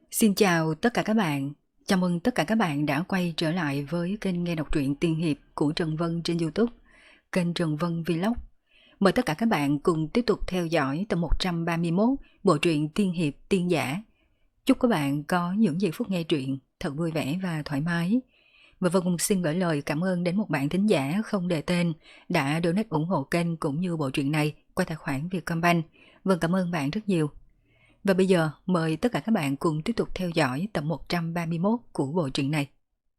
Xin chào tất cả các bạn. Chào mừng tất cả các bạn đã quay trở lại với kênh nghe đọc truyện tiên hiệp của Trần Vân trên YouTube, kênh Trần Vân Vlog. Mời tất cả các bạn cùng tiếp tục theo dõi tập 131 bộ truyện tiên hiệp tiên giả. Chúc các bạn có những giây phút nghe truyện thật vui vẻ và thoải mái. Và Vân cũng xin gửi lời cảm ơn đến một bạn thính giả không đề tên đã donate ủng hộ kênh cũng như bộ truyện này qua tài khoản Vietcombank. Vân cảm ơn bạn rất nhiều. Và bây giờ mời tất cả các bạn cùng tiếp tục theo dõi tập 131 của bộ truyện này.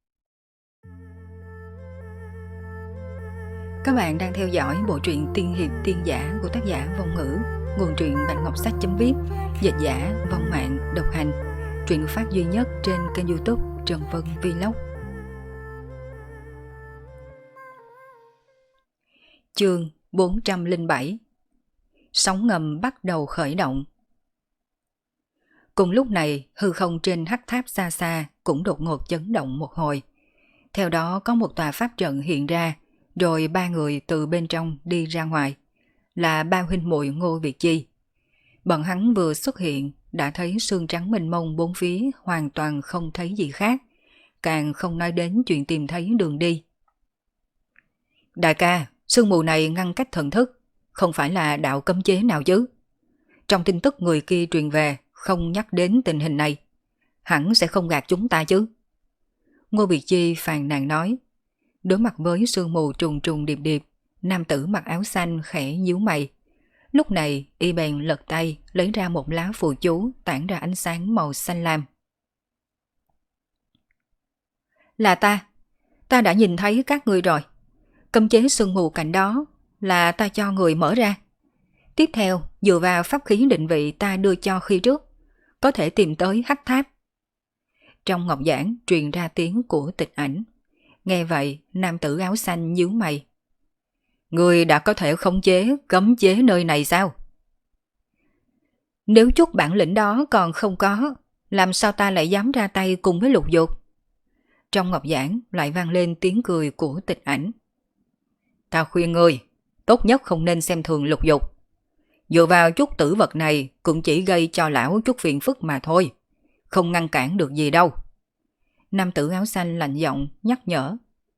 Các bạn đang theo dõi bộ truyện tiên hiệp tiên giả của tác giả Vong Ngữ, nguồn truyện Bạch Ngọc Sách.viết, dịch giả Vong Mạng độc hành, truyện phát duy nhất trên kênh YouTube Trần Vân Vlog. Chương 407. Sóng ngầm bắt đầu khởi động. Cùng lúc này, hư không trên hắc tháp xa xa cũng đột ngột chấn động một hồi. Theo đó có một tòa pháp trận hiện ra, rồi ba người từ bên trong đi ra ngoài, là ba huynh muội Ngô Việt Chi. Bọn hắn vừa xuất hiện, đã thấy sương trắng mênh mông bốn phía hoàn toàn không thấy gì khác, càng không nói đến chuyện tìm thấy đường đi. Đại ca, sương mù này ngăn cách thần thức, không phải là đạo cấm chế nào chứ? Trong tin tức người kia truyền về, không nhắc đến tình hình này, hẳn sẽ không gạt chúng ta chứ. Ngô Việt Chi phàn nàn nói. Đối mặt với sương mù trùng trùng điệp điệp, nam tử mặc áo xanh khẽ nhíu mày. Lúc này y bèn lật tay lấy ra một lá phù chú tản ra ánh sáng màu xanh lam. Là ta đã nhìn thấy các ngươi rồi. Cấm chế sương mù cạnh đó là ta cho người mở ra. Tiếp theo, dựa vào pháp khí định vị ta đưa cho khi trước, có thể tìm tới hắc tháp. Trong ngọc giảng truyền ra tiếng của Tịch Ảnh. Nghe vậy, nam tử áo xanh nhíu mày. Người đã có thể khống chế, cấm chế nơi này sao? Nếu chút bản lĩnh đó còn không có, làm sao ta lại dám ra tay cùng với Lục Dục? Trong ngọc giảng lại vang lên tiếng cười của Tịch Ảnh. Ta khuyên ngươi, tốt nhất không nên xem thường Lục Dục. Dựa vào chút tử vật này cũng chỉ gây cho lão chút phiền phức mà thôi, không ngăn cản được gì đâu. Nam tử áo xanh lạnh giọng nhắc nhở.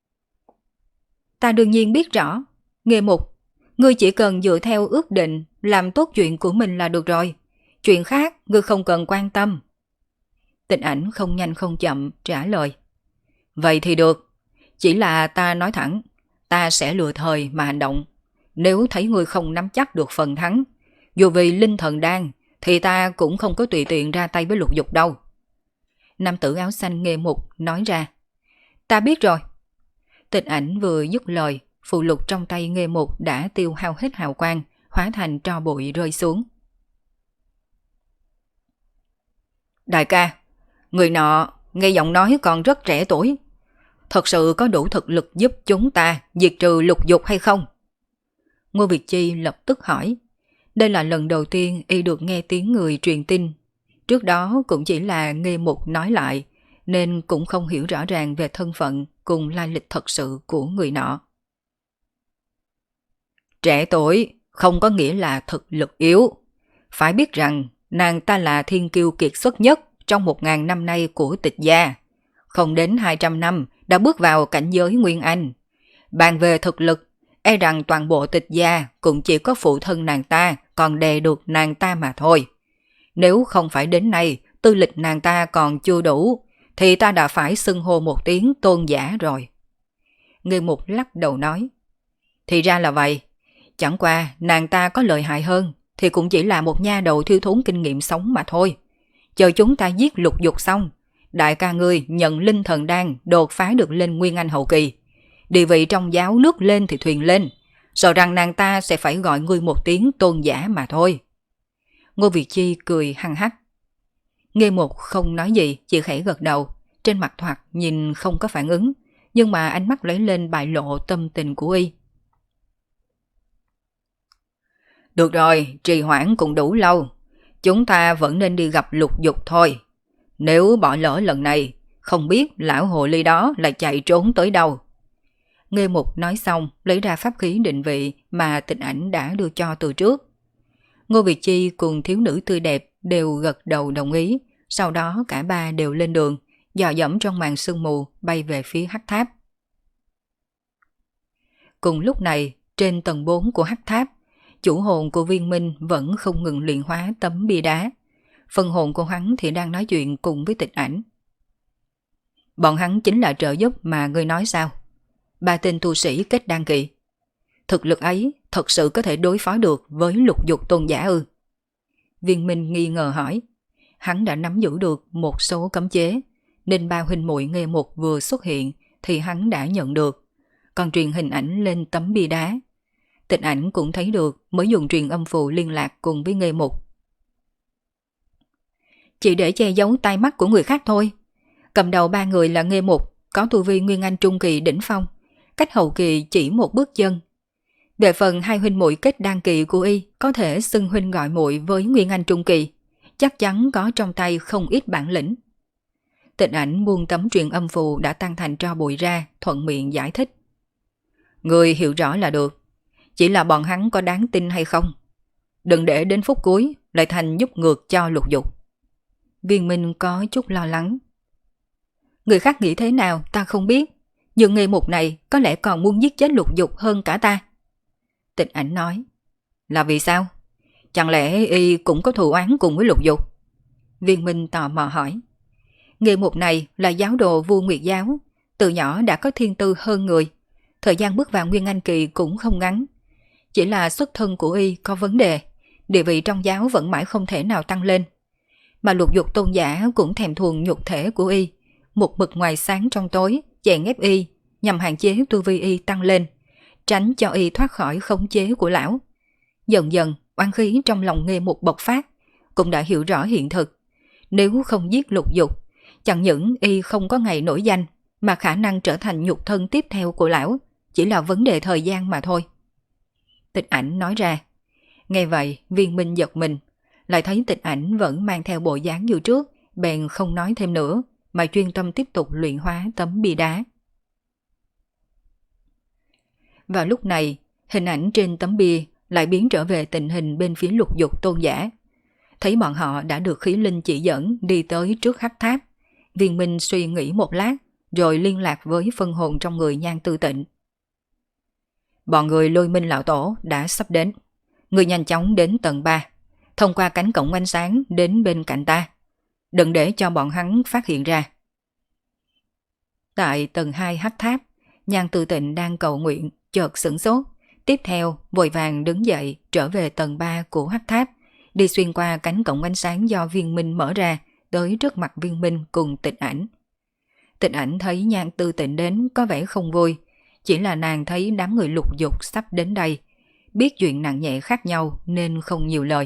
Ta đương nhiên biết rõ, Nghê Mục, ngươi chỉ cần dựa theo ước định làm tốt chuyện của mình là được rồi, chuyện khác ngươi không cần quan tâm. Tịch Ảnh không nhanh không chậm trả lời. Vậy thì được, chỉ là ta nói thẳng, ta sẽ lựa thời mà hành động. Nếu thấy ngươi không nắm chắc được phần thắng, dù vì linh thần đan, thì ta cũng không có tùy tiện ra tay với Lục Dục đâu. Nam tử áo xanh Nghê Mục nói ra. Ta biết rồi. Tịch Ảnh vừa dứt lời, phù lục trong tay Nghê Mục đã tiêu hao hết hào quang, hóa thành tro bụi rơi xuống. Đại ca, người nọ nghe giọng nói còn rất trẻ tuổi, thật sự có đủ thực lực giúp chúng ta diệt trừ Lục Dục hay không? Ngô Việt Chi lập tức hỏi. Đây là lần đầu tiên y được nghe tiếng người truyền tin. Trước đó cũng chỉ là Nghê Mục nói lại, nên cũng không hiểu rõ ràng về thân phận cùng lai lịch thật sự của người nọ. Trẻ tuổi không có nghĩa là thực lực yếu. Phải biết rằng nàng ta là thiên kiêu kiệt xuất nhất trong 1000 năm nay của Tịch gia. Không đến 200 năm đã bước vào cảnh giới Nguyên Anh. Bàn về thực lực, e rằng toàn bộ Tịch gia cũng chỉ có phụ thân nàng ta còn đè được nàng ta mà thôi. Nếu không phải đến nay tư lịch nàng ta còn chưa đủ, thì ta đã phải xưng hô một tiếng tôn giả rồi. Nghê Mục lắc đầu nói. Thì ra là vậy, chẳng qua nàng ta có lợi hại hơn, thì cũng chỉ là một nha đầu thiếu thốn kinh nghiệm sống mà thôi. Chờ chúng ta giết Lục Dục xong, đại ca ngươi nhận linh thần đan đột phá được lên Nguyên Anh hậu kỳ. Địa vị trong giáo nước lên thì thuyền lên, sợ rằng nàng ta sẽ phải gọi ngươi một tiếng tôn giả mà thôi. Ngô Việt Chi cười hăng hắc. Nghê Mục không nói gì, chỉ khẽ gật đầu, trên mặt thoạt nhìn không có phản ứng, nhưng mà ánh mắt lấy lên bại lộ tâm tình của y. Được rồi, trì hoãn cũng đủ lâu, chúng ta vẫn nên đi gặp Lục Dục thôi. Nếu bỏ lỡ lần này, không biết lão hồ ly đó lại chạy trốn tới đâu. Nghê Mục nói xong, lấy ra pháp khí định vị mà Tịch Ảnh đã đưa cho từ trước. Ngô Việt Chi cùng thiếu nữ tươi đẹp đều gật đầu đồng ý, Sau đó cả ba đều lên đường, dò dẫm trong màn sương mù bay về phía hắc tháp. Cùng lúc này, trên tầng 4 của hắc tháp, chủ hồn của Viên Minh vẫn không ngừng luyện hóa tấm bia đá. Phần hồn của hắn thì đang nói chuyện cùng với Tịch Ảnh. Bọn hắn chính là trợ giúp mà ngươi nói sao? Ba tên tu sĩ kết đan kỳ. Thực lực ấy thật sự có thể đối phó được với Lục Dục tôn giả ư? Viên Minh nghi ngờ hỏi. Hắn đã nắm giữ được một số cấm chế, nên ba huynh muội Nghê Mục vừa xuất hiện thì hắn đã nhận được, còn truyền hình ảnh lên tấm bia đá. Tịch Ảnh cũng thấy được mới dùng truyền âm phù liên lạc cùng với Nghê Mục. Chỉ để che giấu tai mắt của người khác thôi. Cầm đầu ba người là Nghê Mục, có tu vi Nguyên Anh Trung Kỳ đỉnh phong, cách hậu kỳ chỉ một bước chân. Về phần hai huynh muội kết đan kỳ của y có thể xưng huynh gọi muội với Nguyên Anh Trung Kỳ, chắc chắn có trong tay không ít bản lĩnh. Tịch Ảnh buông tấm truyền âm phù đã tan thành tro bụi ra, thuận miệng giải thích. Người hiểu rõ là được, chỉ là bọn hắn có đáng tin hay không. Đừng để đến phút cuối lại thành giúp ngược cho Lục Dục. Viên Minh có chút lo lắng. Người khác nghĩ thế nào ta không biết, nhưng Nghê Mục này có lẽ còn muốn giết chết Lục Dục hơn cả ta. Tịch Ảnh nói. Là vì sao? Chẳng lẽ y cũng có thù oán cùng với Lục Dục? Viên Minh tò mò hỏi. Nghê Mục này là giáo đồ vua Nguyệt giáo, từ nhỏ đã có thiên tư hơn người, thời gian bước vào Nguyên Anh kỳ cũng không ngắn. Chỉ là xuất thân của y có vấn đề, địa vị trong giáo vẫn mãi không thể nào tăng lên. Mà Lục Dục tôn giả cũng thèm thuồng nhục thể của y, một mực ngoài sáng trong tối, chèn ép y, nhằm hạn chế tu vi y tăng lên, tránh cho y thoát khỏi khống chế của lão. Dần dần, oán khí trong lòng Nghê Mục bộc phát, cũng đã hiểu rõ hiện thực. Nếu không giết Lục Dục, chẳng những y không có ngày nổi danh, mà khả năng trở thành nhục thân tiếp theo của lão, chỉ là vấn đề thời gian mà thôi. Tịch Ảnh nói ra. Nghe vậy, Viên Minh giật mình, lại thấy Tịch Ảnh vẫn mang theo bộ dáng như trước, bèn không nói thêm nữa, mà chuyên tâm tiếp tục luyện hóa tấm bia đá. Vào lúc này, hình ảnh trên tấm bia lại biến trở về tình hình bên phía Lục Dục tôn giả. Thấy bọn họ đã được khí linh chỉ dẫn đi tới trước hắc tháp, Viên Minh suy nghĩ một lát, rồi liên lạc với phân hồn trong người Nhan Tư Tịnh. Bọn người Lôi Minh lão tổ đã sắp đến. Người nhanh chóng đến tầng 3, thông qua cánh cổng ánh sáng đến bên cạnh ta. Đừng để cho bọn hắn phát hiện ra. Tại tầng 2 hắc tháp, Nhan Tư Tịnh đang cầu nguyện, chợt sửng sốt. Tiếp theo, vội vàng đứng dậy trở về tầng 3 của hắc tháp, đi xuyên qua cánh cổng ánh sáng do Viên Minh mở ra, tới trước mặt Viên Minh cùng Tịch Ảnh. Tịch Ảnh thấy Nhan Tư Tịnh đến có vẻ không vui, chỉ là nàng thấy đám người Lục Dục sắp đến đây, biết chuyện nặng nhẹ khác nhau nên không nhiều lời.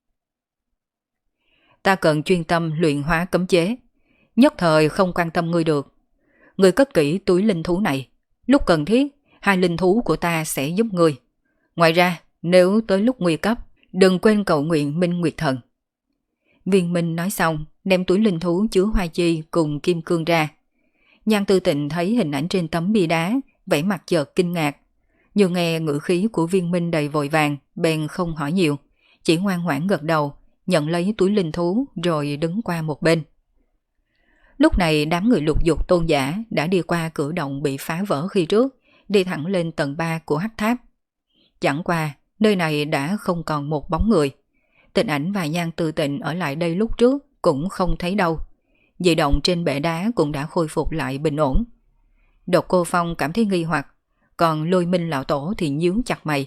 Ta cần chuyên tâm luyện hóa cấm chế, nhất thời không quan tâm ngươi được. Ngươi cất kỹ túi linh thú này, lúc cần thiết, hai linh thú của ta sẽ giúp ngươi. Ngoài ra, nếu tới lúc nguy cấp, đừng quên cầu nguyện Minh Nguyệt Thần. Viên Minh nói xong, đem túi linh thú chứa hoa chi cùng kim cương ra. Nhan Tư Tịnh thấy hình ảnh trên tấm bia đá, vẻ mặt chợt kinh ngạc. Nhưng nghe ngữ khí của Viên Minh đầy vội vàng, bèn không hỏi nhiều, chỉ ngoan ngoãn gật đầu, nhận lấy túi linh thú rồi đứng qua một bên. Lúc này đám người Lục Dục tôn giả đã đi qua cửa động bị phá vỡ khi trước, đi thẳng lên tầng 3 của hắc tháp. Chẳng qua, nơi này đã không còn một bóng người. Tịch Ảnh và Nhan Tư Tịnh ở lại đây lúc trước cũng không thấy đâu. Dị động trên bệ đá cũng đã khôi phục lại bình ổn. Độc Cô Phong cảm thấy nghi hoặc, còn Lôi Minh lão tổ thì nhướng chặt mày.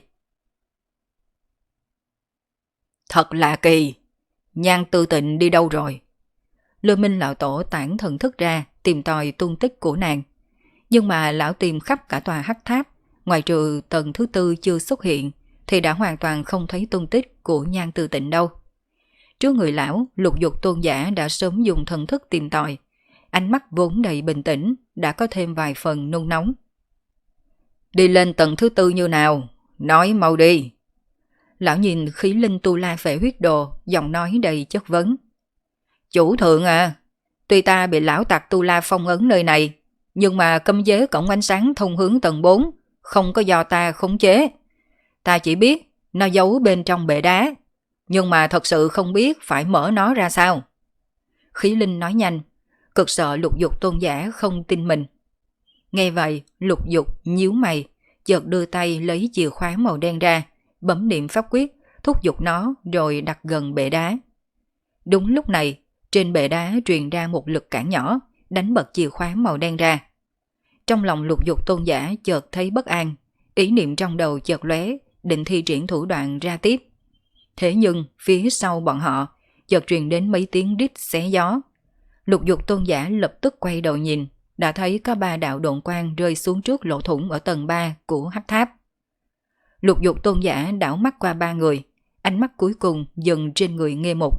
Thật lạ kỳ, Nhan Tư Tịnh đi đâu rồi? Lôi Minh lão tổ tản thần thức ra tìm tòi tung tích của nàng. Nhưng mà lão tìm khắp cả tòa hắc tháp, ngoài trừ tầng thứ 4 chưa xuất hiện, thì đã hoàn toàn không thấy tung tích của Nhan Tư Tịnh đâu. Trước người lão, Lục Dục tôn giả đã sớm dùng thần thức tìm tòi, ánh mắt vốn đầy bình tĩnh, đã có thêm vài phần nôn nóng. Đi lên tầng thứ 4 như nào? Nói mau đi. Lão nhìn khí linh tu la phệ huyết đồ, giọng nói đầy chất vấn. Chủ thượng à, tuy ta bị lão tặc tu la phong ấn nơi này, nhưng mà cấm chế cổng ánh sáng thông hướng tầng 4 không có do ta khống chế. Ta chỉ biết nó giấu bên trong bệ đá, nhưng mà thật sự không biết phải mở nó ra sao. Khí linh nói nhanh, cực sợ Lục Dục tôn giả không tin mình. Nghe vậy, Lục Dục nhíu mày, chợt đưa tay lấy chìa khóa màu đen ra, bấm niệm pháp quyết, thúc giục nó rồi đặt gần bệ đá. Đúng lúc này, trên bệ đá truyền ra một lực cản nhỏ, đánh bật chìa khóa màu đen ra. Trong lòng Lục Dục tôn giả chợt thấy bất an, ý niệm trong đầu chợt lóe, định thi triển thủ đoạn ra tiếp. Thế nhưng phía sau bọn họ chợt truyền đến mấy tiếng rít xé gió. Lục Dục tôn giả lập tức quay đầu nhìn, đã thấy có 3 đạo độn quang rơi xuống trước lỗ thủng ở tầng 3 của hắc tháp. Lục Dục tôn giả đảo mắt qua 3 người, ánh mắt cuối cùng dừng trên người Nghê Mục.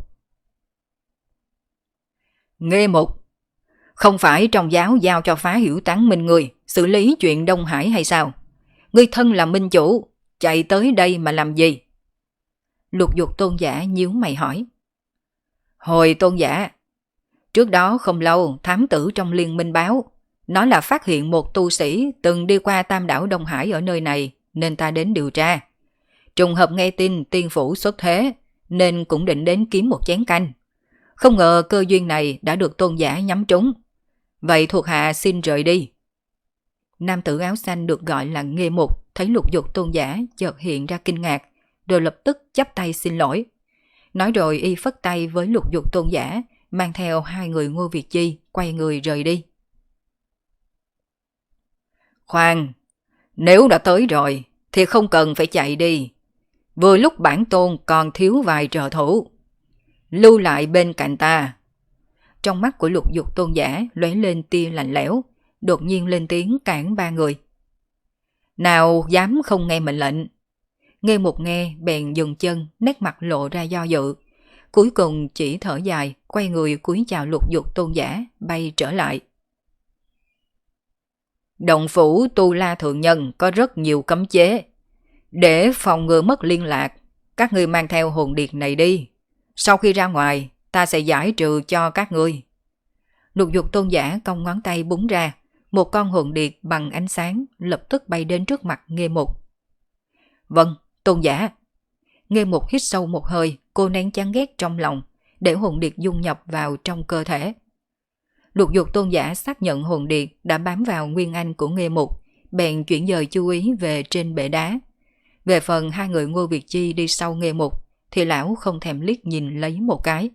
Nghê Mục, không phải trong giáo giao cho Phá Hiểu Tán Minh người xử lý chuyện Đông Hải hay sao? Ngươi thân là minh chủ, chạy tới đây mà làm gì? Lục Dục tôn giả nhíu mày hỏi. Hồi tôn giả, trước đó không lâu thám tử trong liên minh báo, nói là phát hiện một tu sĩ từng đi qua Tam đảo Đông Hải ở nơi này nên ta đến điều tra. Trùng hợp nghe tin tiên phủ xuất thế nên cũng định đến kiếm một chén canh. Không ngờ cơ duyên này đã được tôn giả nhắm trúng. Vậy thuộc hạ xin rời đi. Nam tử áo xanh được gọi là Nghê Mục thấy Lục Dục tôn giả chợt hiện ra kinh ngạc, rồi lập tức chắp tay xin lỗi. Nói rồi y phất tay với Lục Dục tôn giả, mang theo 2 người Ngô Việt Chi quay người rời đi. Khoan, nếu đã tới rồi thì không cần phải chạy đi. Vừa lúc bản tôn còn thiếu vài trợ thủ, lưu lại bên cạnh ta. Trong mắt của Lục Dục tôn giả lóe lên tia lạnh lẽo, đột nhiên lên tiếng cản 3 người. Nào dám không nghe mệnh lệnh. Nghe một nghe bèn dừng chân, nét mặt lộ ra do dự. Cuối cùng chỉ thở dài, quay người cúi chào Lục Dục tôn giả, bay trở lại. Động phủ Tu La Thượng Nhân có rất nhiều cấm chế. Để phòng ngừa mất liên lạc, các ngươi mang theo hồn điệp này đi. Sau khi ra ngoài, ta sẽ giải trừ cho các ngươi. Lục Dục tôn giả cong ngón tay búng ra, một con hồn điệp bằng ánh sáng lập tức bay đến trước mặt Nghê Mục. Vâng, tôn giả. Nghê Mục hít sâu một hơi, cô nén chán ghét trong lòng, để hồn điệp dung nhập vào trong cơ thể. Lục Dục tôn giả xác nhận hồn điệp đã bám vào nguyên anh của Nghê Mục, bèn chuyển dời chú ý về trên bệ đá. Về phần 2 người Ngô Việt Chi đi sau Nghê Mục, thì lão không thèm liếc nhìn lấy một cái.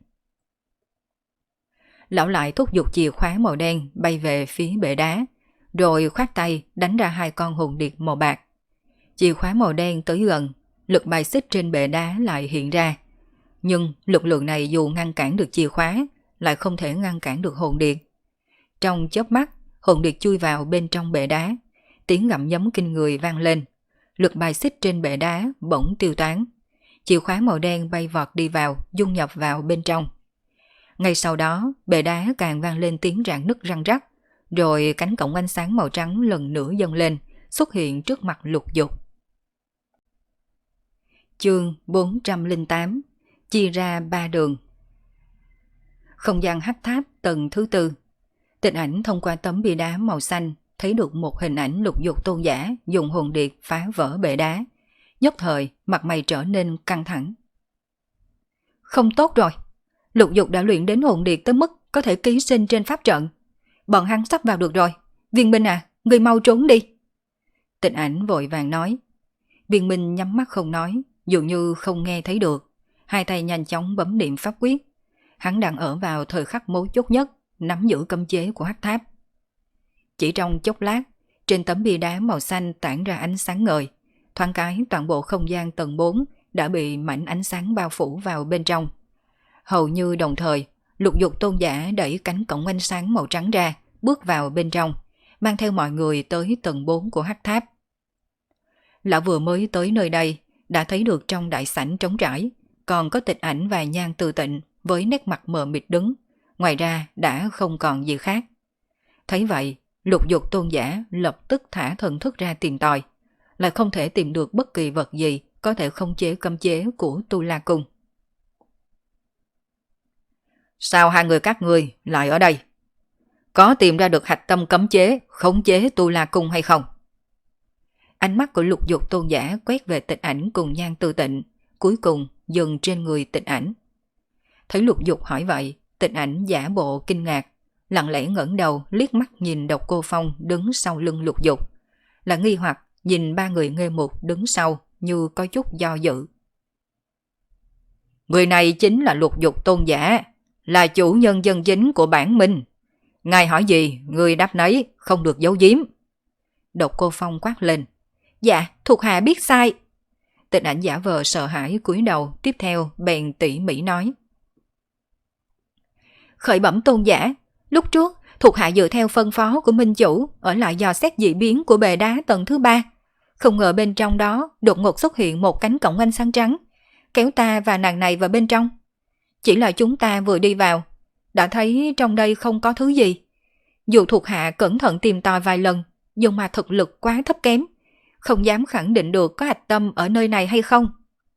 Lão lại thúc giục chìa khóa màu đen bay về phía bệ đá, rồi khoát tay đánh ra 2 con hồn điệp màu bạc. Chìa khóa màu đen tới gần, lực bài xích trên bệ đá lại hiện ra. Nhưng lực lượng này dù ngăn cản được chìa khóa, lại không thể ngăn cản được hồn điệp. Trong chớp mắt, hồn điệp chui vào bên trong bệ đá, tiếng gặm nhấm kinh người vang lên. Lực bài xích trên bệ đá bỗng tiêu tán. Chìa khóa màu đen bay vọt đi vào, dung nhập vào bên trong. Ngay sau đó, bệ đá càng vang lên tiếng rạn nứt răng rắc, rồi cánh cổng ánh sáng màu trắng lần nữa dâng lên, xuất hiện trước mặt Lục Dục. Chương 408, chia ra 3 đường. Không gian hắc tháp tầng thứ 4. Tịch Ảnh thông qua tấm bia đá màu xanh thấy được một hình ảnh Lục Dục tôn giả dùng hồn điệp phá vỡ bệ đá. Nhất thời mặt mày trở nên căng thẳng. Không tốt rồi, Lục Dục đã luyện đến hồn điệp tới mức có thể ký sinh trên pháp trận. Bọn hắn sắp vào được rồi. Viên Minh à, ngươi mau trốn đi. Tịch Ảnh vội vàng nói. Viên Minh nhắm mắt không nói, dường như không nghe thấy được. 2 tay nhanh chóng bấm niệm pháp quyết. Hắn đang ở vào thời khắc mấu chốt nhất, nắm giữ cấm chế của hắc tháp. Chỉ trong chốc lát, trên tấm bia đá màu xanh tản ra ánh sáng ngời. Thoáng cái toàn bộ không gian tầng 4 đã bị mảnh ánh sáng bao phủ vào bên trong. Hầu như đồng thời, Lục Dục tôn giả đẩy cánh cổng ánh sáng màu trắng ra, bước vào bên trong, mang theo mọi người tới tầng 4 của hắc tháp. Lão vừa mới tới nơi đây, đã thấy được trong đại sảnh trống trải, còn có Tịch Ảnh và Nhan Từ Tịnh với nét mặt mờ mịt đứng, ngoài ra đã không còn gì khác. Thấy vậy, Lục Dục tôn giả lập tức thả thần thức ra tìm tòi, lại không thể tìm được bất kỳ vật gì có thể khống chế cấm chế của Tu La Cung. Sao 2 người các ngươi lại ở đây? Có tìm ra được hạch tâm cấm chế khống chế Tu La Cung hay không? Ánh mắt của Lục Dục tôn giả quét về Tịch Ảnh cùng Nhan Từ Tịnh, cuối cùng dừng trên người Tịch Ảnh. Thấy Lục Dục hỏi vậy, Tịch Ảnh giả bộ kinh ngạc, lặng lẽ ngẩng đầu liếc mắt nhìn Độc Cô Phong đứng sau lưng Lục Dục, là nghi hoặc nhìn ba người Nghê Mục đứng sau như có chút do dự. Người này chính là Lục Dục tôn giả, là chủ nhân chân chính của bản minh. Ngài hỏi gì, người đáp nấy, không được giấu giếm. Độc Cô Phong quát lên. Dạ, thuộc hạ biết sai. Tịch Ảnh giả vờ sợ hãi cúi đầu, tiếp theo bèn tỉ mỉ nói. Khởi bẩm tôn giả, lúc trước thuộc hạ dựa theo phân phó của minh chủ ở lại dò xét dị biến của bề đá tầng thứ 3. Không ngờ bên trong đó đột ngột xuất hiện một cánh cổng ánh sáng trắng, kéo ta và nàng này vào bên trong. Chỉ là chúng ta vừa đi vào, đã thấy trong đây không có thứ gì. Dù thuộc hạ cẩn thận tìm tòi vài lần, nhưng mà thực lực quá thấp kém, không dám khẳng định được có hạch tâm ở nơi này hay không.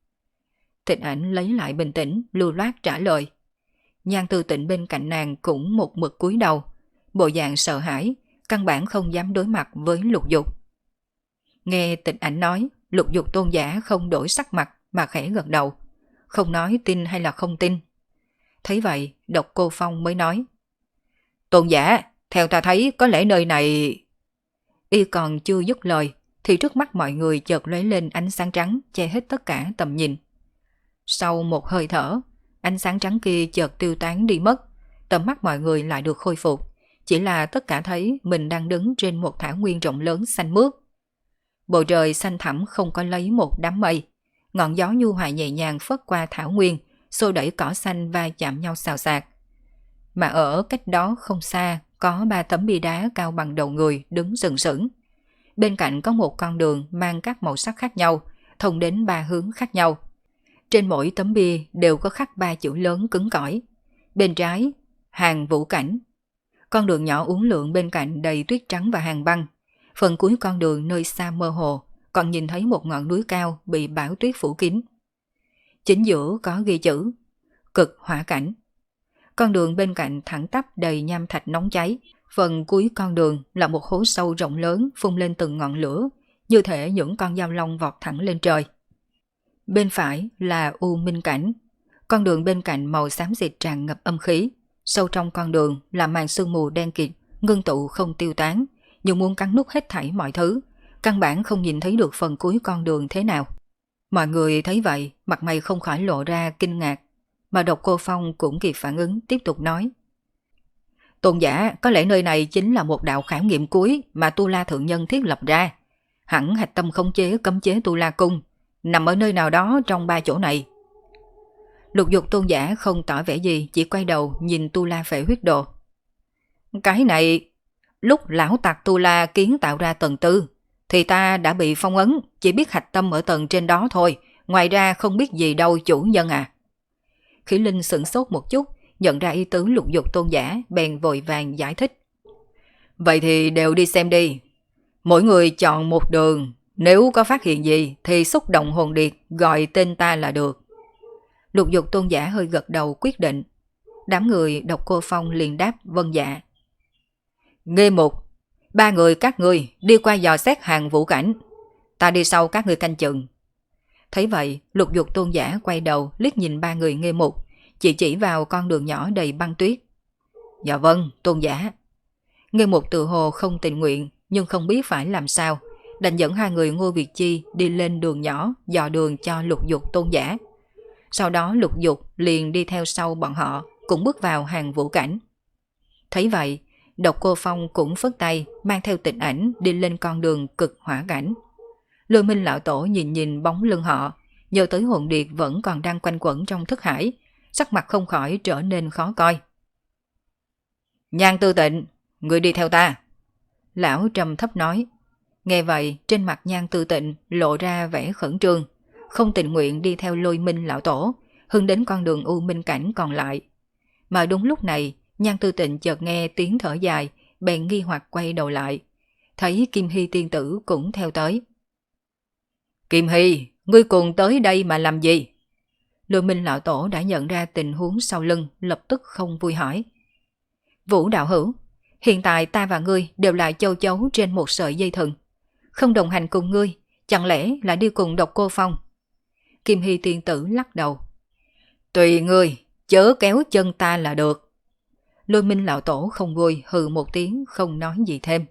Tịch Ảnh lấy lại bình tĩnh, lưu loát trả lời. Nhan Tư Tịnh bên cạnh nàng cũng một mực cúi đầu, bộ dạng sợ hãi, căn bản không dám đối mặt với Lục Dục. Nghe Tịch Ảnh nói, Lục Dục tôn giả không đổi sắc mặt mà khẽ gật đầu, không nói tin hay là không tin. Thấy vậy, Độc Cô Phong mới nói. Tôn giả, theo ta thấy có lẽ nơi này... Y còn chưa dứt lời, thì trước mắt mọi người chợt lóe lên ánh sáng trắng che hết tất cả tầm nhìn. Sau một hơi thở, ánh sáng trắng kia chợt tiêu tán đi mất, tầm mắt mọi người lại được khôi phục, chỉ là tất cả thấy mình đang đứng trên một thảo nguyên rộng lớn xanh mướt. Bầu trời xanh thẳm không có lấy một đám mây, ngọn gió nhu hòa nhẹ nhàng phất qua thảo nguyên, xô đẩy cỏ xanh va chạm nhau xào xạc. Mà ở cách đó không xa có 3 tấm bia đá cao bằng đầu người đứng sừng sững. Bên cạnh có một con đường mang các màu sắc khác nhau, thông đến 3 hướng khác nhau. Trên mỗi tấm bia đều có khắc 3 chữ lớn cứng cỏi. Bên trái, hàng vũ cảnh. Con đường nhỏ uốn lượn bên cạnh đầy tuyết trắng và hàng băng. Phần cuối con đường nơi xa mơ hồ, còn nhìn thấy một ngọn núi cao bị bão tuyết phủ kín. Chính giữa có ghi chữ cực hỏa cảnh. Con đường bên cạnh thẳng tắp đầy nham thạch nóng cháy. Phần cuối con đường là một hố sâu rộng lớn phun lên từng ngọn lửa, như thể những con dao long vọt thẳng lên trời. Bên phải là u minh cảnh. Con đường bên cạnh màu xám xịt tràn ngập âm khí. Sâu trong con đường là màn sương mù đen kịt, ngưng tụ không tiêu tán, nhưng muốn cắn nuốt hết thảy mọi thứ, căn bản không nhìn thấy được phần cuối con đường thế nào. Mọi người thấy vậy, mặt mày không khỏi lộ ra kinh ngạc, mà Độc Cô Phong cũng kịp phản ứng tiếp tục nói. Tôn giả, có lẽ nơi này chính là một đạo khảo nghiệm cuối mà Tu La Thượng Nhân thiết lập ra. Hẳn hạch tâm khống chế cấm chế Tu La Cung nằm ở nơi nào đó trong 3 chỗ này. Lục Dục tôn giả không tỏ vẻ gì, chỉ quay đầu nhìn Tu La Phệ Huyết Đồ. Cái này, lúc lão tặc Tu La kiến tạo ra tầng 4, thì ta đã bị phong ấn, chỉ biết hạch tâm ở tầng trên đó thôi, ngoài ra không biết gì đâu chủ nhân à. Khỉ Linh sửng sốt một chút, nhận ra ý tứ Lục Dục tôn giả, bèn vội vàng giải thích. Vậy thì đều đi xem đi. Mỗi người chọn một đường, nếu có phát hiện gì thì xúc động hồn điệt gọi tên ta là được. Lục Dục tôn giả hơi gật đầu quyết định. Đám người Độc Cô Phong liền đáp vâng dạ. Nghê Mục, 3 người các ngươi đi qua dò xét hàng vũ cảnh, ta đi sau các ngươi canh chừng. Thấy vậy, Lục Dục tôn giả quay đầu liếc nhìn 3 người Nghê Mục, chỉ vào con đường nhỏ đầy băng tuyết. Dạ vâng, tôn giả. Nghê Mục tự hồ không tình nguyện, nhưng không biết phải làm sao, đành dẫn 2 người Ngô Việt Chi đi lên đường nhỏ dò đường cho Lục Dục tôn giả. Sau đó Lục Dục liền đi theo sau bọn họ, cũng bước vào hàng vũ cảnh. Thấy vậy, Độc Cô Phong cũng phất tay mang theo Tịch Ảnh đi lên con đường cực hỏa cảnh. Lôi Minh lão tổ nhìn bóng lưng họ, nhớ tới hồn điệt vẫn còn đang quanh quẩn trong thức hải, sắc mặt không khỏi trở nên khó coi. Nhan Tư Tịnh, người đi theo ta. Lão trầm thấp nói. Nghe vậy, trên mặt Nhan Tư Tịnh lộ ra vẻ khẩn trương, không tình nguyện đi theo Lôi Minh lão tổ, hướng đến con đường u minh cảnh còn lại. Mà đúng lúc này, Nhan Tư Tịnh chợt nghe tiếng thở dài, bèn nghi hoặc quay đầu lại, thấy Kim Hy tiên tử cũng theo tới. Kim Hy, ngươi cùng tới đây mà làm gì? Lôi Minh lão tổ đã nhận ra tình huống sau lưng, lập tức không vui hỏi. Vũ đạo hữu, hiện tại ta và ngươi đều là châu chấu trên một sợi dây thừng, không đồng hành cùng ngươi, chẳng lẽ là đi cùng Độc Cô Phong? Kim Hy tiên tử lắc đầu. Tùy ngươi, chớ kéo chân ta là được. Lôi Minh lão tổ không vui, hừ một tiếng không nói gì thêm.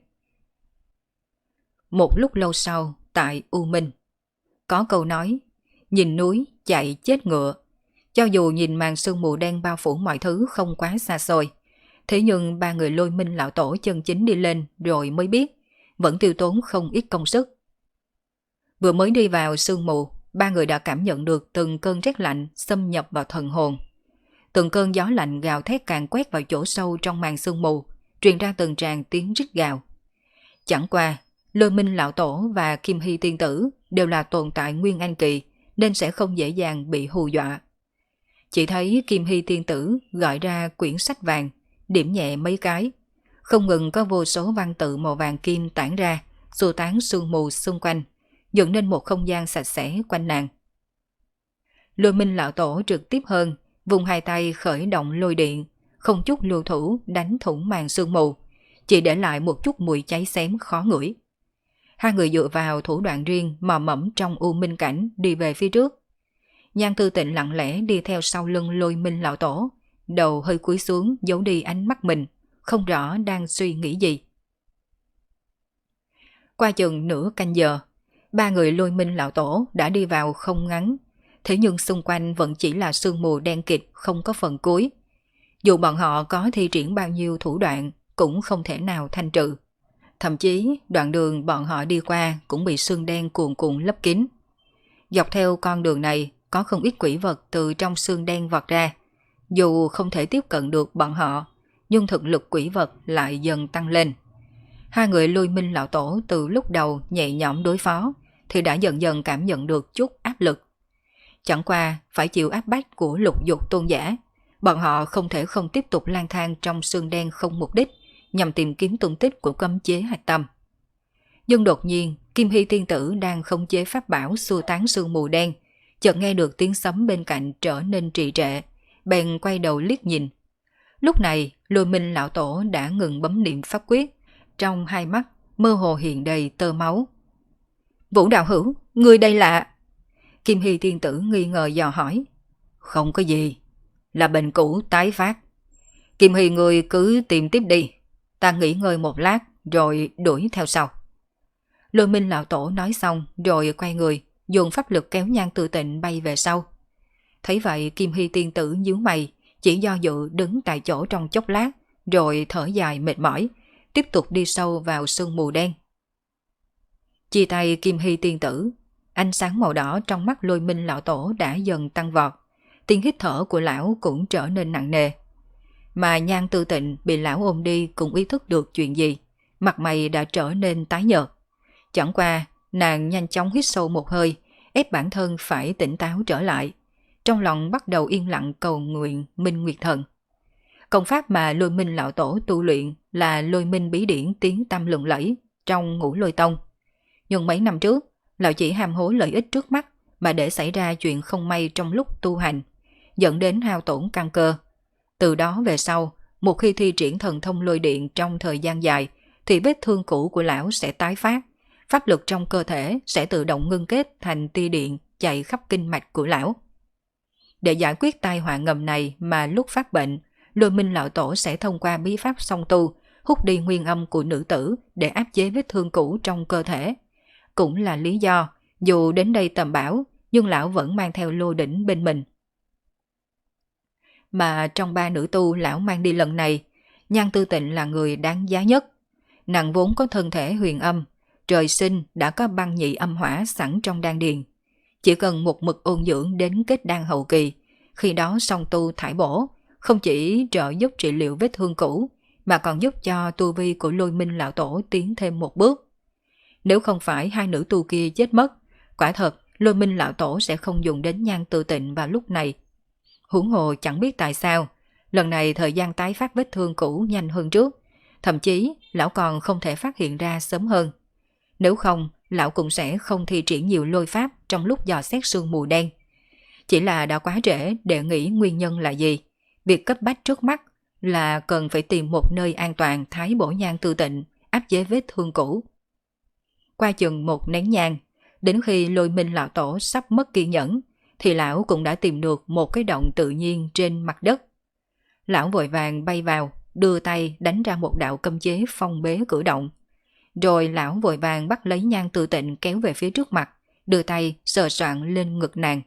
Một lúc lâu sau, tại U Minh, có câu nói, nhìn núi chạy chết ngựa. Cho dù nhìn màn sương mù đen bao phủ mọi thứ không quá xa xôi, thế nhưng ba người Lôi Minh lão tổ chân chính đi lên rồi mới biết, vẫn tiêu tốn không ít công sức. Vừa mới đi vào sương mù, ba người đã cảm nhận được từng cơn rét lạnh xâm nhập vào thần hồn. Từng cơn gió lạnh gào thét càng quét vào chỗ sâu trong màn sương mù, truyền ra từng tràng tiếng rít gào. Chẳng qua, Lôi Minh lão tổ và Kim Hy tiên tử đều là tồn tại nguyên anh kỳ, nên sẽ không dễ dàng bị hù dọa. Chỉ thấy Kim Hy tiên tử gọi ra quyển sách vàng, điểm nhẹ mấy cái, không ngừng có vô số văn tự màu vàng kim tản ra, xua tán sương mù xung quanh, dựng nên một không gian sạch sẽ quanh nàng. Lôi Minh lão tổ trực tiếp hơn, vùng hai tay khởi động lôi điện, không chút lưu thủ đánh thủng màn sương mù, chỉ để lại một chút mùi cháy xém khó ngửi. Hai người dựa vào thủ đoạn riêng mò mẫm trong u minh cảnh đi về phía trước. Nhan Tư Tịnh lặng lẽ đi theo sau lưng Lôi Minh lão tổ, đầu hơi cúi xuống giấu đi ánh mắt mình, không rõ đang suy nghĩ gì. Qua chừng nửa canh giờ, ba người Lôi Minh lão tổ đã đi vào không ngắn, thế nhưng xung quanh vẫn chỉ là sương mù đen kịt không có phần cuối. Dù bọn họ có thi triển bao nhiêu thủ đoạn cũng không thể nào thanh trừ. Thậm chí đoạn đường bọn họ đi qua cũng bị sương đen cuồn cuộn lấp kín. Dọc theo con đường này có không ít quỷ vật từ trong sương đen vọt ra. Dù không thể tiếp cận được bọn họ, nhưng thực lực quỷ vật lại dần tăng lên. Hai người Lôi Minh lão tổ từ lúc đầu nhẹ nhõm đối phó thì đã dần dần cảm nhận được chút áp lực. Chẳng qua phải chịu áp bách của lục dục tôn giả, bọn họ không thể không tiếp tục lang thang trong sương đen không mục đích nhằm tìm kiếm tung tích của cấm chế hạch tâm. Nhưng đột nhiên, Kim Hy tiên tử đang khống chế pháp bảo xua tán sương mù đen, chợt nghe được tiếng sấm bên cạnh trở nên trì trệ, bèn quay đầu liếc nhìn. Lúc này, Lôi Minh lão tổ đã ngừng bấm niệm pháp quyết, trong hai mắt mơ hồ hiện đầy tơ máu. Vũ đạo hữu, người đây là... Kim Hy tiên tử nghi ngờ dò hỏi. Không có gì, là bệnh cũ tái phát. Kim Hy người cứ tìm tiếp đi, ta nghỉ ngơi một lát rồi đuổi theo sau. Lôi Minh lão tổ nói xong rồi quay người, dùng pháp lực kéo Nhan Tư Tịnh bay về sau. Thấy vậy Kim Hy tiên tử nhíu mày, chỉ do dự đứng tại chỗ trong chốc lát, rồi thở dài mệt mỏi, tiếp tục đi sâu vào sương mù đen. Chia tay Kim Hy tiên tử, ánh sáng màu đỏ trong mắt Lôi Minh lão tổ đã dần tăng vọt, tiếng hít thở của lão cũng trở nên nặng nề. Mà Nhan Tư Tịnh bị lão ôm đi cũng ý thức được chuyện gì, mặt mày đã trở nên tái nhợt. Chẳng qua, nàng nhanh chóng hít sâu một hơi, ép bản thân phải tỉnh táo trở lại. Trong lòng bắt đầu yên lặng cầu nguyện Minh Nguyệt Thần. Công pháp mà Lôi Minh lão tổ tu luyện là Lôi Minh bí điển tiếng tăm lừng lẫy trong Ngũ Lôi Tông. Nhưng mấy năm trước, lão chỉ ham hối lợi ích trước mắt mà để xảy ra chuyện không may trong lúc tu hành, dẫn đến hao tổn căn cơ. Từ đó về sau, một khi thi triển thần thông lôi điện trong thời gian dài, thì vết thương cũ của lão sẽ tái phát, pháp lực trong cơ thể sẽ tự động ngưng kết thành tia điện chạy khắp kinh mạch của lão. Để giải quyết tai họa ngầm này mà lúc phát bệnh, Lôi Minh lão tổ sẽ thông qua bí pháp song tu, hút đi nguyên âm của nữ tử để áp chế vết thương cũ trong cơ thể. Cũng là lý do, dù đến đây tầm bảo, nhưng lão vẫn mang theo lô đỉnh bên mình. Mà trong ba nữ tu lão mang đi lần này, Nhan Tư Tịnh là người đáng giá nhất. Nàng vốn có thân thể huyền âm, trời sinh đã có băng nhị âm hỏa sẵn trong đan điền. Chỉ cần một mực ôn dưỡng đến kết đan hậu kỳ, khi đó song tu thải bổ, không chỉ trợ giúp trị liệu vết thương cũ, mà còn giúp cho tu vi của Lôi Minh lão tổ tiến thêm một bước. Nếu không phải hai nữ tu kia chết mất, quả thật Lôi Minh lão tổ sẽ không dùng đến Nhan Tư Tịnh vào lúc này. Huống hồ chẳng biết tại sao, lần này thời gian tái phát vết thương cũ nhanh hơn trước, thậm chí lão còn không thể phát hiện ra sớm hơn. Nếu không, lão cũng sẽ không thi triển nhiều lôi pháp trong lúc dò xét sương mù đen. Chỉ là đã quá trễ để nghĩ nguyên nhân là gì. Việc cấp bách trước mắt là cần phải tìm một nơi an toàn thái bổ Nhan Tư Tịnh, áp chế vết thương cũ. Qua chừng một nén nhang, đến khi Lôi Minh lão tổ sắp mất kiên nhẫn, thì lão cũng đã tìm được một cái động tự nhiên trên mặt đất. Lão vội vàng bay vào, đưa tay đánh ra một đạo cấm chế phong bế cử động. Rồi lão vội vàng bắt lấy Nhan Tư Tịnh kéo về phía trước mặt, đưa tay sờ soạng lên ngực nàng.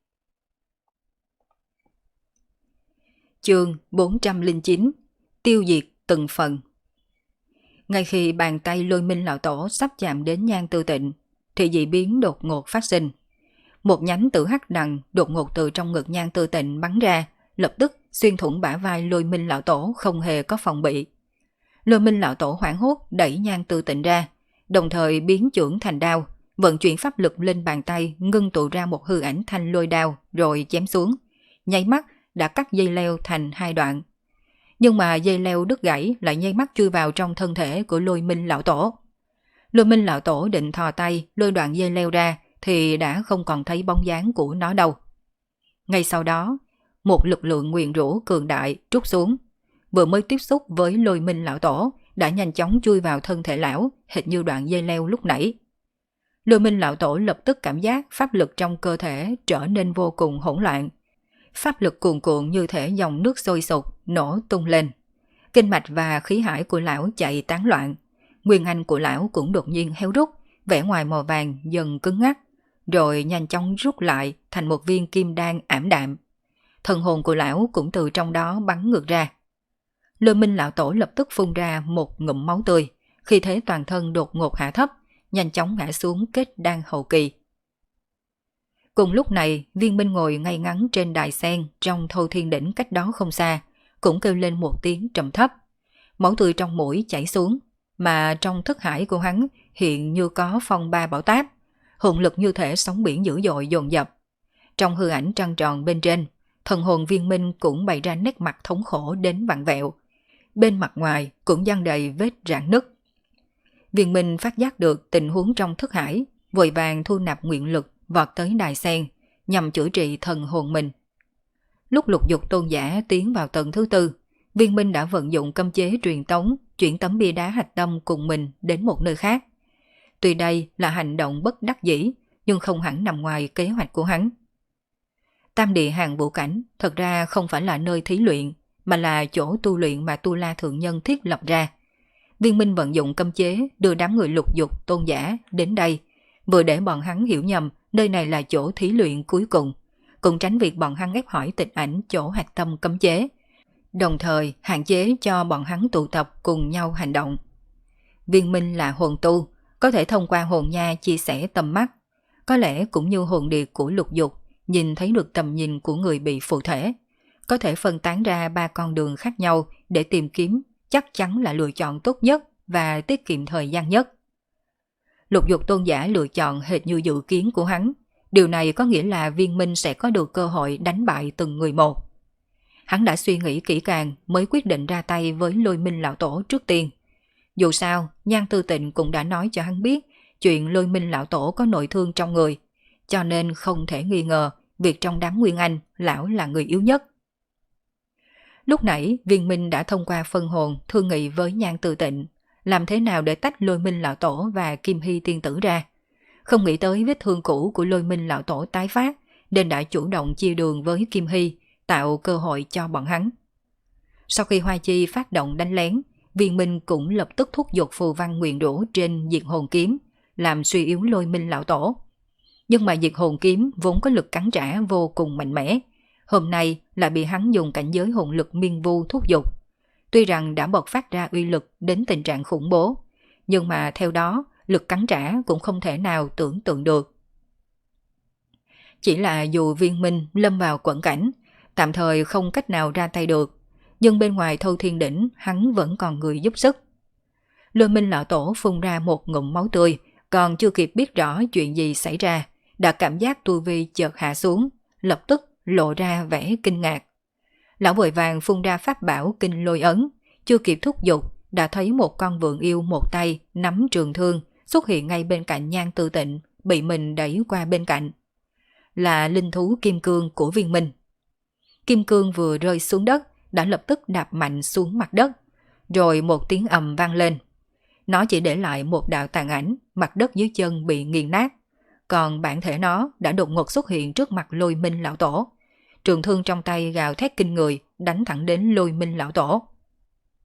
Chương 409 Tiêu diệt từng phần. Ngay khi bàn tay Lôi Minh lão tổ sắp chạm đến Nhan Tư Tịnh, thì dị biến đột ngột phát sinh. Một nhánh tử hắc đằng đột ngột từ trong ngực Nhan Tư Tịnh bắn ra, lập tức xuyên thủng bả vai Lôi Minh lão tổ không hề có phòng bị. Lôi Minh lão tổ hoảng hốt đẩy Nhan Tư Tịnh ra, đồng thời biến chưởng thành đao, vận chuyển pháp lực lên bàn tay, ngưng tụ ra một hư ảnh thanh lôi đao rồi chém xuống, nháy mắt đã cắt dây leo thành hai đoạn. Nhưng mà dây leo đứt gãy lại nháy mắt chui vào trong thân thể của Lôi Minh lão tổ. Lôi Minh lão tổ định thò tay lôi đoạn dây leo ra thì đã không còn thấy bóng dáng của nó đâu. Ngay sau đó, một lực lượng nguyền rủa cường đại trút xuống, vừa mới tiếp xúc với Lôi Minh lão tổ đã nhanh chóng chui vào thân thể lão, hệt như đoạn dây leo lúc nãy. Lôi Minh lão tổ lập tức cảm giác pháp lực trong cơ thể trở nên vô cùng hỗn loạn. Pháp lực cuồn cuộn như thể dòng nước sôi sục nổ tung lên. Kinh mạch và khí hải của lão chạy tán loạn. Nguyên anh của lão cũng đột nhiên héo rút, vẻ ngoài màu vàng dần cứng ngắc, rồi nhanh chóng rút lại thành một viên kim đan ảm đạm. Thần hồn của lão cũng từ trong đó bắn ngược ra. Lôi Minh lão tổ lập tức phun ra một ngụm máu tươi, khi thế toàn thân đột ngột hạ thấp, nhanh chóng ngã xuống kết đan hậu kỳ. Cùng lúc này, Viên Minh ngồi ngay ngắn trên đài sen trong Thâu Thiên Đỉnh cách đó không xa, cũng kêu lên một tiếng trầm thấp. Máu tươi trong mũi chảy xuống, mà trong thức hải của hắn hiện như có phong ba bão táp, hồn lực như thể sóng biển dữ dội dồn dập. Trong hư ảnh trăng tròn bên trên, thần hồn Viên Minh cũng bày ra nét mặt thống khổ đến vặn vẹo. Bên mặt ngoài cũng dang đầy vết rạn nứt. Viên Minh phát giác được tình huống trong thức hải, vội vàng thu nạp nguyện lực vọt tới đài sen nhằm chữa trị thần hồn mình. Lúc Lục Dục tôn giả tiến vào tầng thứ tư, Viên Minh đã vận dụng cấm chế truyền tống chuyển tấm bia đá hạch tâm cùng mình đến một nơi khác. Tuy đây là hành động bất đắc dĩ, nhưng không hẳn nằm ngoài kế hoạch của hắn. Tam địa hàng vũ cảnh thật ra không phải là nơi thí luyện, mà là chỗ tu luyện mà Tu La Thượng Nhân thiết lập ra. Viên Minh vận dụng cấm chế đưa đám người Lục Dục tôn giả đến đây, vừa để bọn hắn hiểu nhầm nơi này là chỗ thí luyện cuối cùng, cũng tránh việc bọn hắn ép hỏi Tịch Ảnh chỗ hạch tâm cấm chế, đồng thời hạn chế cho bọn hắn tụ tập cùng nhau hành động. Viên Minh là hồn tu, có thể thông qua hồn nha chia sẻ tầm mắt, có lẽ cũng như hồn điệp của Lục Dục, nhìn thấy được tầm nhìn của người bị phụ thể, có thể phân tán ra 3 con đường khác nhau để tìm kiếm, chắc chắn là lựa chọn tốt nhất và tiết kiệm thời gian nhất. Lục Dục tôn giả lựa chọn hệt như dự kiến của hắn, điều này có nghĩa là Viên Minh sẽ có được cơ hội đánh bại từng người một. Hắn đã suy nghĩ kỹ càng mới quyết định ra tay với Lôi Minh lão tổ trước tiên. Dù sao, Nhan Tư Tịnh cũng đã nói cho hắn biết chuyện Lôi Minh lão tổ có nội thương trong người, cho nên không thể nghi ngờ việc trong đám Nguyên Anh lão là người yếu nhất. Lúc nãy Viên Minh đã thông qua phân hồn thương nghị với Nhan Tư Tịnh, làm thế nào để tách Lôi Minh lão tổ và Kim Hy tiên tử ra. Không nghĩ tới vết thương cũ của Lôi Minh lão tổ tái phát, nên đã chủ động chia đường với Kim Hy, tạo cơ hội cho bọn hắn. Sau khi Hoa Chi phát động đánh lén, Viên Minh cũng lập tức thúc giục phù văn nguyền rủa trên diệt hồn kiếm, làm suy yếu Lôi Minh lão tổ. Nhưng mà diệt hồn kiếm vốn có lực cắn trả vô cùng mạnh mẽ, hôm nay lại bị hắn dùng cảnh giới hồn lực miên vu thúc giục. Tuy rằng đã bộc phát ra uy lực đến tình trạng khủng bố, nhưng mà theo đó lực cắn trả cũng không thể nào tưởng tượng được. Chỉ là dù Viên Minh lâm vào quẫn cảnh, tạm thời không cách nào ra tay được, nhưng bên ngoài Thâu Thiên Đỉnh hắn vẫn còn người giúp sức. Lôi Minh lão tổ phun ra một ngụm máu tươi, còn chưa kịp biết rõ chuyện gì xảy ra, đã cảm giác tu vi chợt hạ xuống, lập tức lộ ra vẻ kinh ngạc. Lão vội vàng phun ra pháp bảo kinh lôi ấn, chưa kịp thúc giục, đã thấy một con vượn yêu một tay nắm trường thương xuất hiện ngay bên cạnh Nhan Tư Tịnh, bị mình đẩy qua bên cạnh. Là linh thú kim cương của Viên Minh. Kim cương vừa rơi xuống đất đã lập tức đạp mạnh xuống mặt đất, rồi một tiếng ầm vang lên. Nó chỉ để lại một đạo tàn ảnh, mặt đất dưới chân bị nghiền nát, còn bản thể nó đã đột ngột xuất hiện trước mặt Lôi Minh lão tổ. Trường thương trong tay gào thét kinh người, đánh thẳng đến Lôi Minh lão tổ.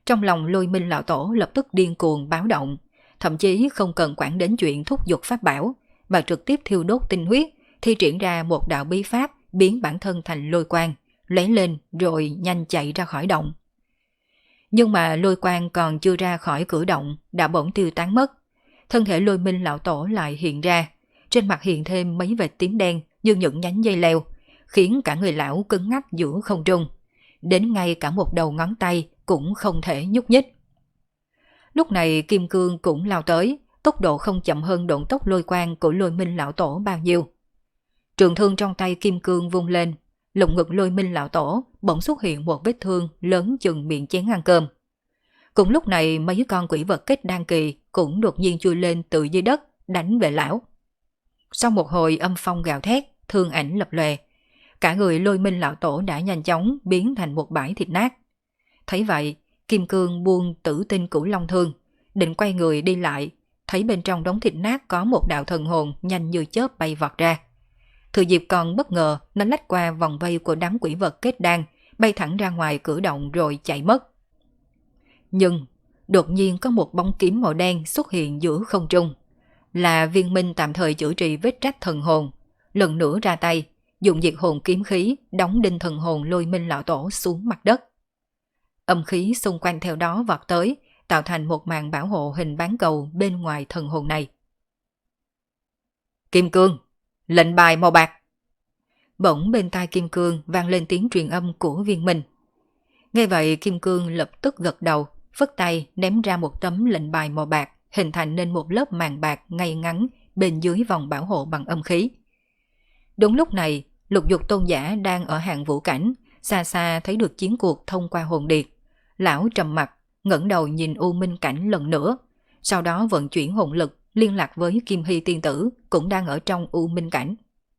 Trong lòng Lôi Minh lão tổ lập tức điên cuồng báo động, thậm chí không cần quản đến chuyện thúc giục pháp bảo, mà trực tiếp thiêu đốt tinh huyết, thi triển ra một đạo bí pháp biến bản thân thành lôi quang, lấy lên rồi nhanh chạy ra khỏi động. Nhưng mà lôi quang còn chưa ra khỏi cửa động đã bỗng tiêu tán mất. Thân thể Lôi Minh lão tổ lại hiện ra, trên mặt hiện thêm mấy vệt tím đen như những nhánh dây leo, khiến cả người lão cứng ngắc giữa không trung. Đến ngay cả một đầu ngón tay cũng không thể nhúc nhích. Lúc này kim cương cũng lao tới, tốc độ không chậm hơn độn tốc lôi quang của Lôi Minh lão tổ bao nhiêu. Trường thương trong tay kim cương vung lên, lồng ngực Lôi Minh lão tổ bỗng xuất hiện một vết thương lớn chừng miệng chén ăn cơm. Cùng lúc này mấy con quỷ vật kết đan kỳ cũng đột nhiên chui lên từ dưới đất đánh về lão. Sau một hồi âm phong gào thét, thương ảnh lập lòe, cả người Lôi Minh lão tổ đã nhanh chóng biến thành một bãi thịt nát. Thấy vậy, kim cương buông tử tinh cửu long thương, định quay người đi lại, thấy bên trong đống thịt nát có một đạo thần hồn nhanh như chớp bay vọt ra. Thừa dịp còn bất ngờ, nó lách qua vòng vây của đám quỷ vật kết đan, bay thẳng ra ngoài cửa động rồi chạy mất. Nhưng đột nhiên có một bóng kiếm màu đen xuất hiện giữa không trung, là Viên Minh tạm thời chữa trị vết rách thần hồn, lần nữa ra tay, dùng diệt hồn kiếm khí đóng đinh thần hồn Lôi Minh lão tổ xuống mặt đất. Âm khí xung quanh theo đó vọt tới, tạo thành một màn bảo hộ hình bán cầu bên ngoài thần hồn này. Kim Cương, lệnh bài màu bạc. Bỗng bên tai Kim Cương vang lên tiếng truyền âm của Viên Minh. Nghe vậy Kim Cương lập tức gật đầu, phất tay ném ra một tấm lệnh bài màu bạc, hình thành nên một lớp màn bạc ngay ngắn bên dưới vòng bảo hộ bằng âm khí. Đúng lúc này, Lục Dục tôn giả đang ở hàng vũ cảnh, xa xa thấy được chiến cuộc thông qua hồn điệp. Lão trầm mặt, ngẩng đầu nhìn U Minh cảnh lần nữa, sau đó vận chuyển hồn lực liên lạc với Kim Hy tiên tử cũng đang ở trong U Minh cảnh.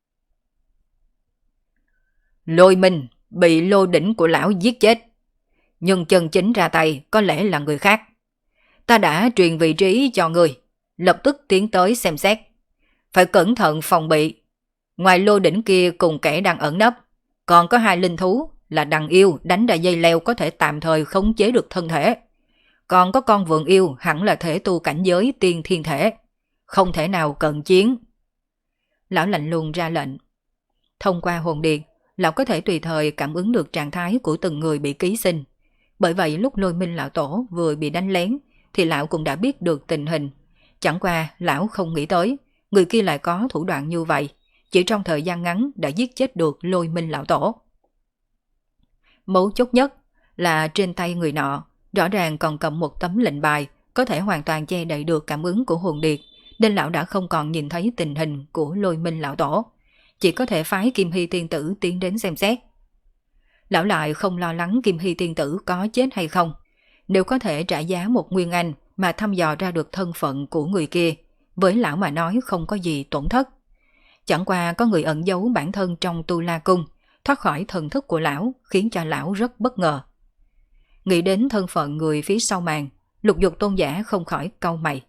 Lôi Minh bị lô đỉnh của lão giết chết, nhưng chân chính ra tay có lẽ là người khác. Ta đã truyền vị trí cho người, lập tức tiến tới xem xét. Phải cẩn thận phòng bị. Ngoài lô đỉnh kia cùng kẻ đang ẩn nấp, còn có hai linh thú là đằng yêu đánh ra dây leo có thể tạm thời khống chế được thân thể. Còn có con vượn yêu hẳn là thể tu cảnh giới tiên thiên thể, không thể nào cận chiến. Lão lạnh lùng ra lệnh. Thông qua hồn điện, lão có thể tùy thời cảm ứng được trạng thái của từng người bị ký sinh. Bởi vậy lúc Lôi Minh lão tổ vừa bị đánh lén thì lão cũng đã biết được tình hình. Chẳng qua lão không nghĩ tới người kia lại có thủ đoạn như vậy, chỉ trong thời gian ngắn đã giết chết được Lôi Minh lão tổ. Mấu chốt nhất là trên tay người nọ rõ ràng còn cầm một tấm lệnh bài có thể hoàn toàn che đậy được cảm ứng của hồn điệp, nên lão đã không còn nhìn thấy tình hình của Lôi Minh lão tổ, chỉ có thể phái Kim Hy tiên tử tiến đến xem xét. Lão lại không lo lắng Kim Hy tiên tử có chết hay không, nếu có thể trả giá một nguyên anh mà thăm dò ra được thân phận của người kia, với lão mà nói không có gì tổn thất. Chẳng qua có người ẩn giấu bản thân trong Tu La Cung, thoát khỏi thần thức của lão khiến cho lão rất bất ngờ. Nghĩ đến thân phận người phía sau màn, Lục Dục tôn giả không khỏi cau mày.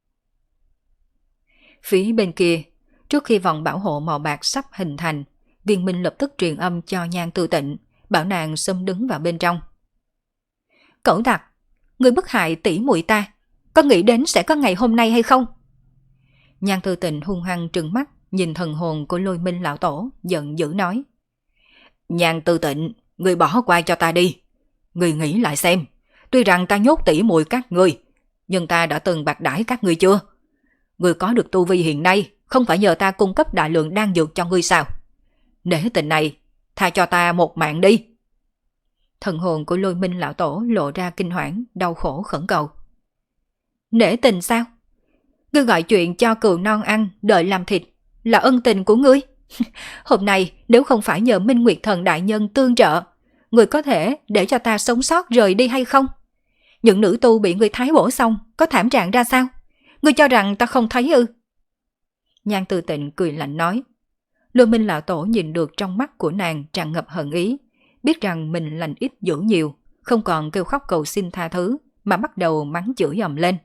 Phía bên kia, trước khi vòng bảo hộ màu bạc sắp hình thành, Viên Minh lập tức truyền âm cho Nhan Tư Tịnh, bảo nàng xâm đứng vào bên trong. Cẩu tặc, người bức hại tỷ muội ta, có nghĩ đến sẽ có ngày hôm nay hay không? Nhan Tư Tịnh hung hăng trừng mắt nhìn thần hồn của Lôi Minh lão tổ, giận dữ nói. Nhan Tư Tịnh, người bỏ qua cho ta đi. Người nghĩ lại xem, tuy rằng ta nhốt tỷ muội các ngươi, nhưng ta đã từng bạc đãi các ngươi chưa? Người có được tu vi hiện nay, không phải nhờ ta cung cấp đại lượng đan dược cho ngươi sao? Nể tình này, tha cho ta một mạng đi. Thần hồn của Lôi Minh lão tổ lộ ra kinh hoảng, đau khổ khẩn cầu. Nể tình sao? Ngươi gọi chuyện cho cừu non ăn, đợi làm thịt, là ân tình của ngươi. Hôm nay nếu không phải nhờ Minh Nguyệt Thần đại nhân tương trợ, ngươi có thể để cho ta sống sót rời đi hay không? Những nữ tu bị ngươi thái bổ xong có thảm trạng ra sao? Ngươi cho rằng ta không thấy ư? Nhan Tư Tịnh cười lạnh nói. Lôi Minh lão tổ nhìn được trong mắt của nàng tràn ngập hận ý, biết rằng mình lành ít dữ nhiều, không còn kêu khóc cầu xin tha thứ, mà bắt đầu mắng chửi ầm lên.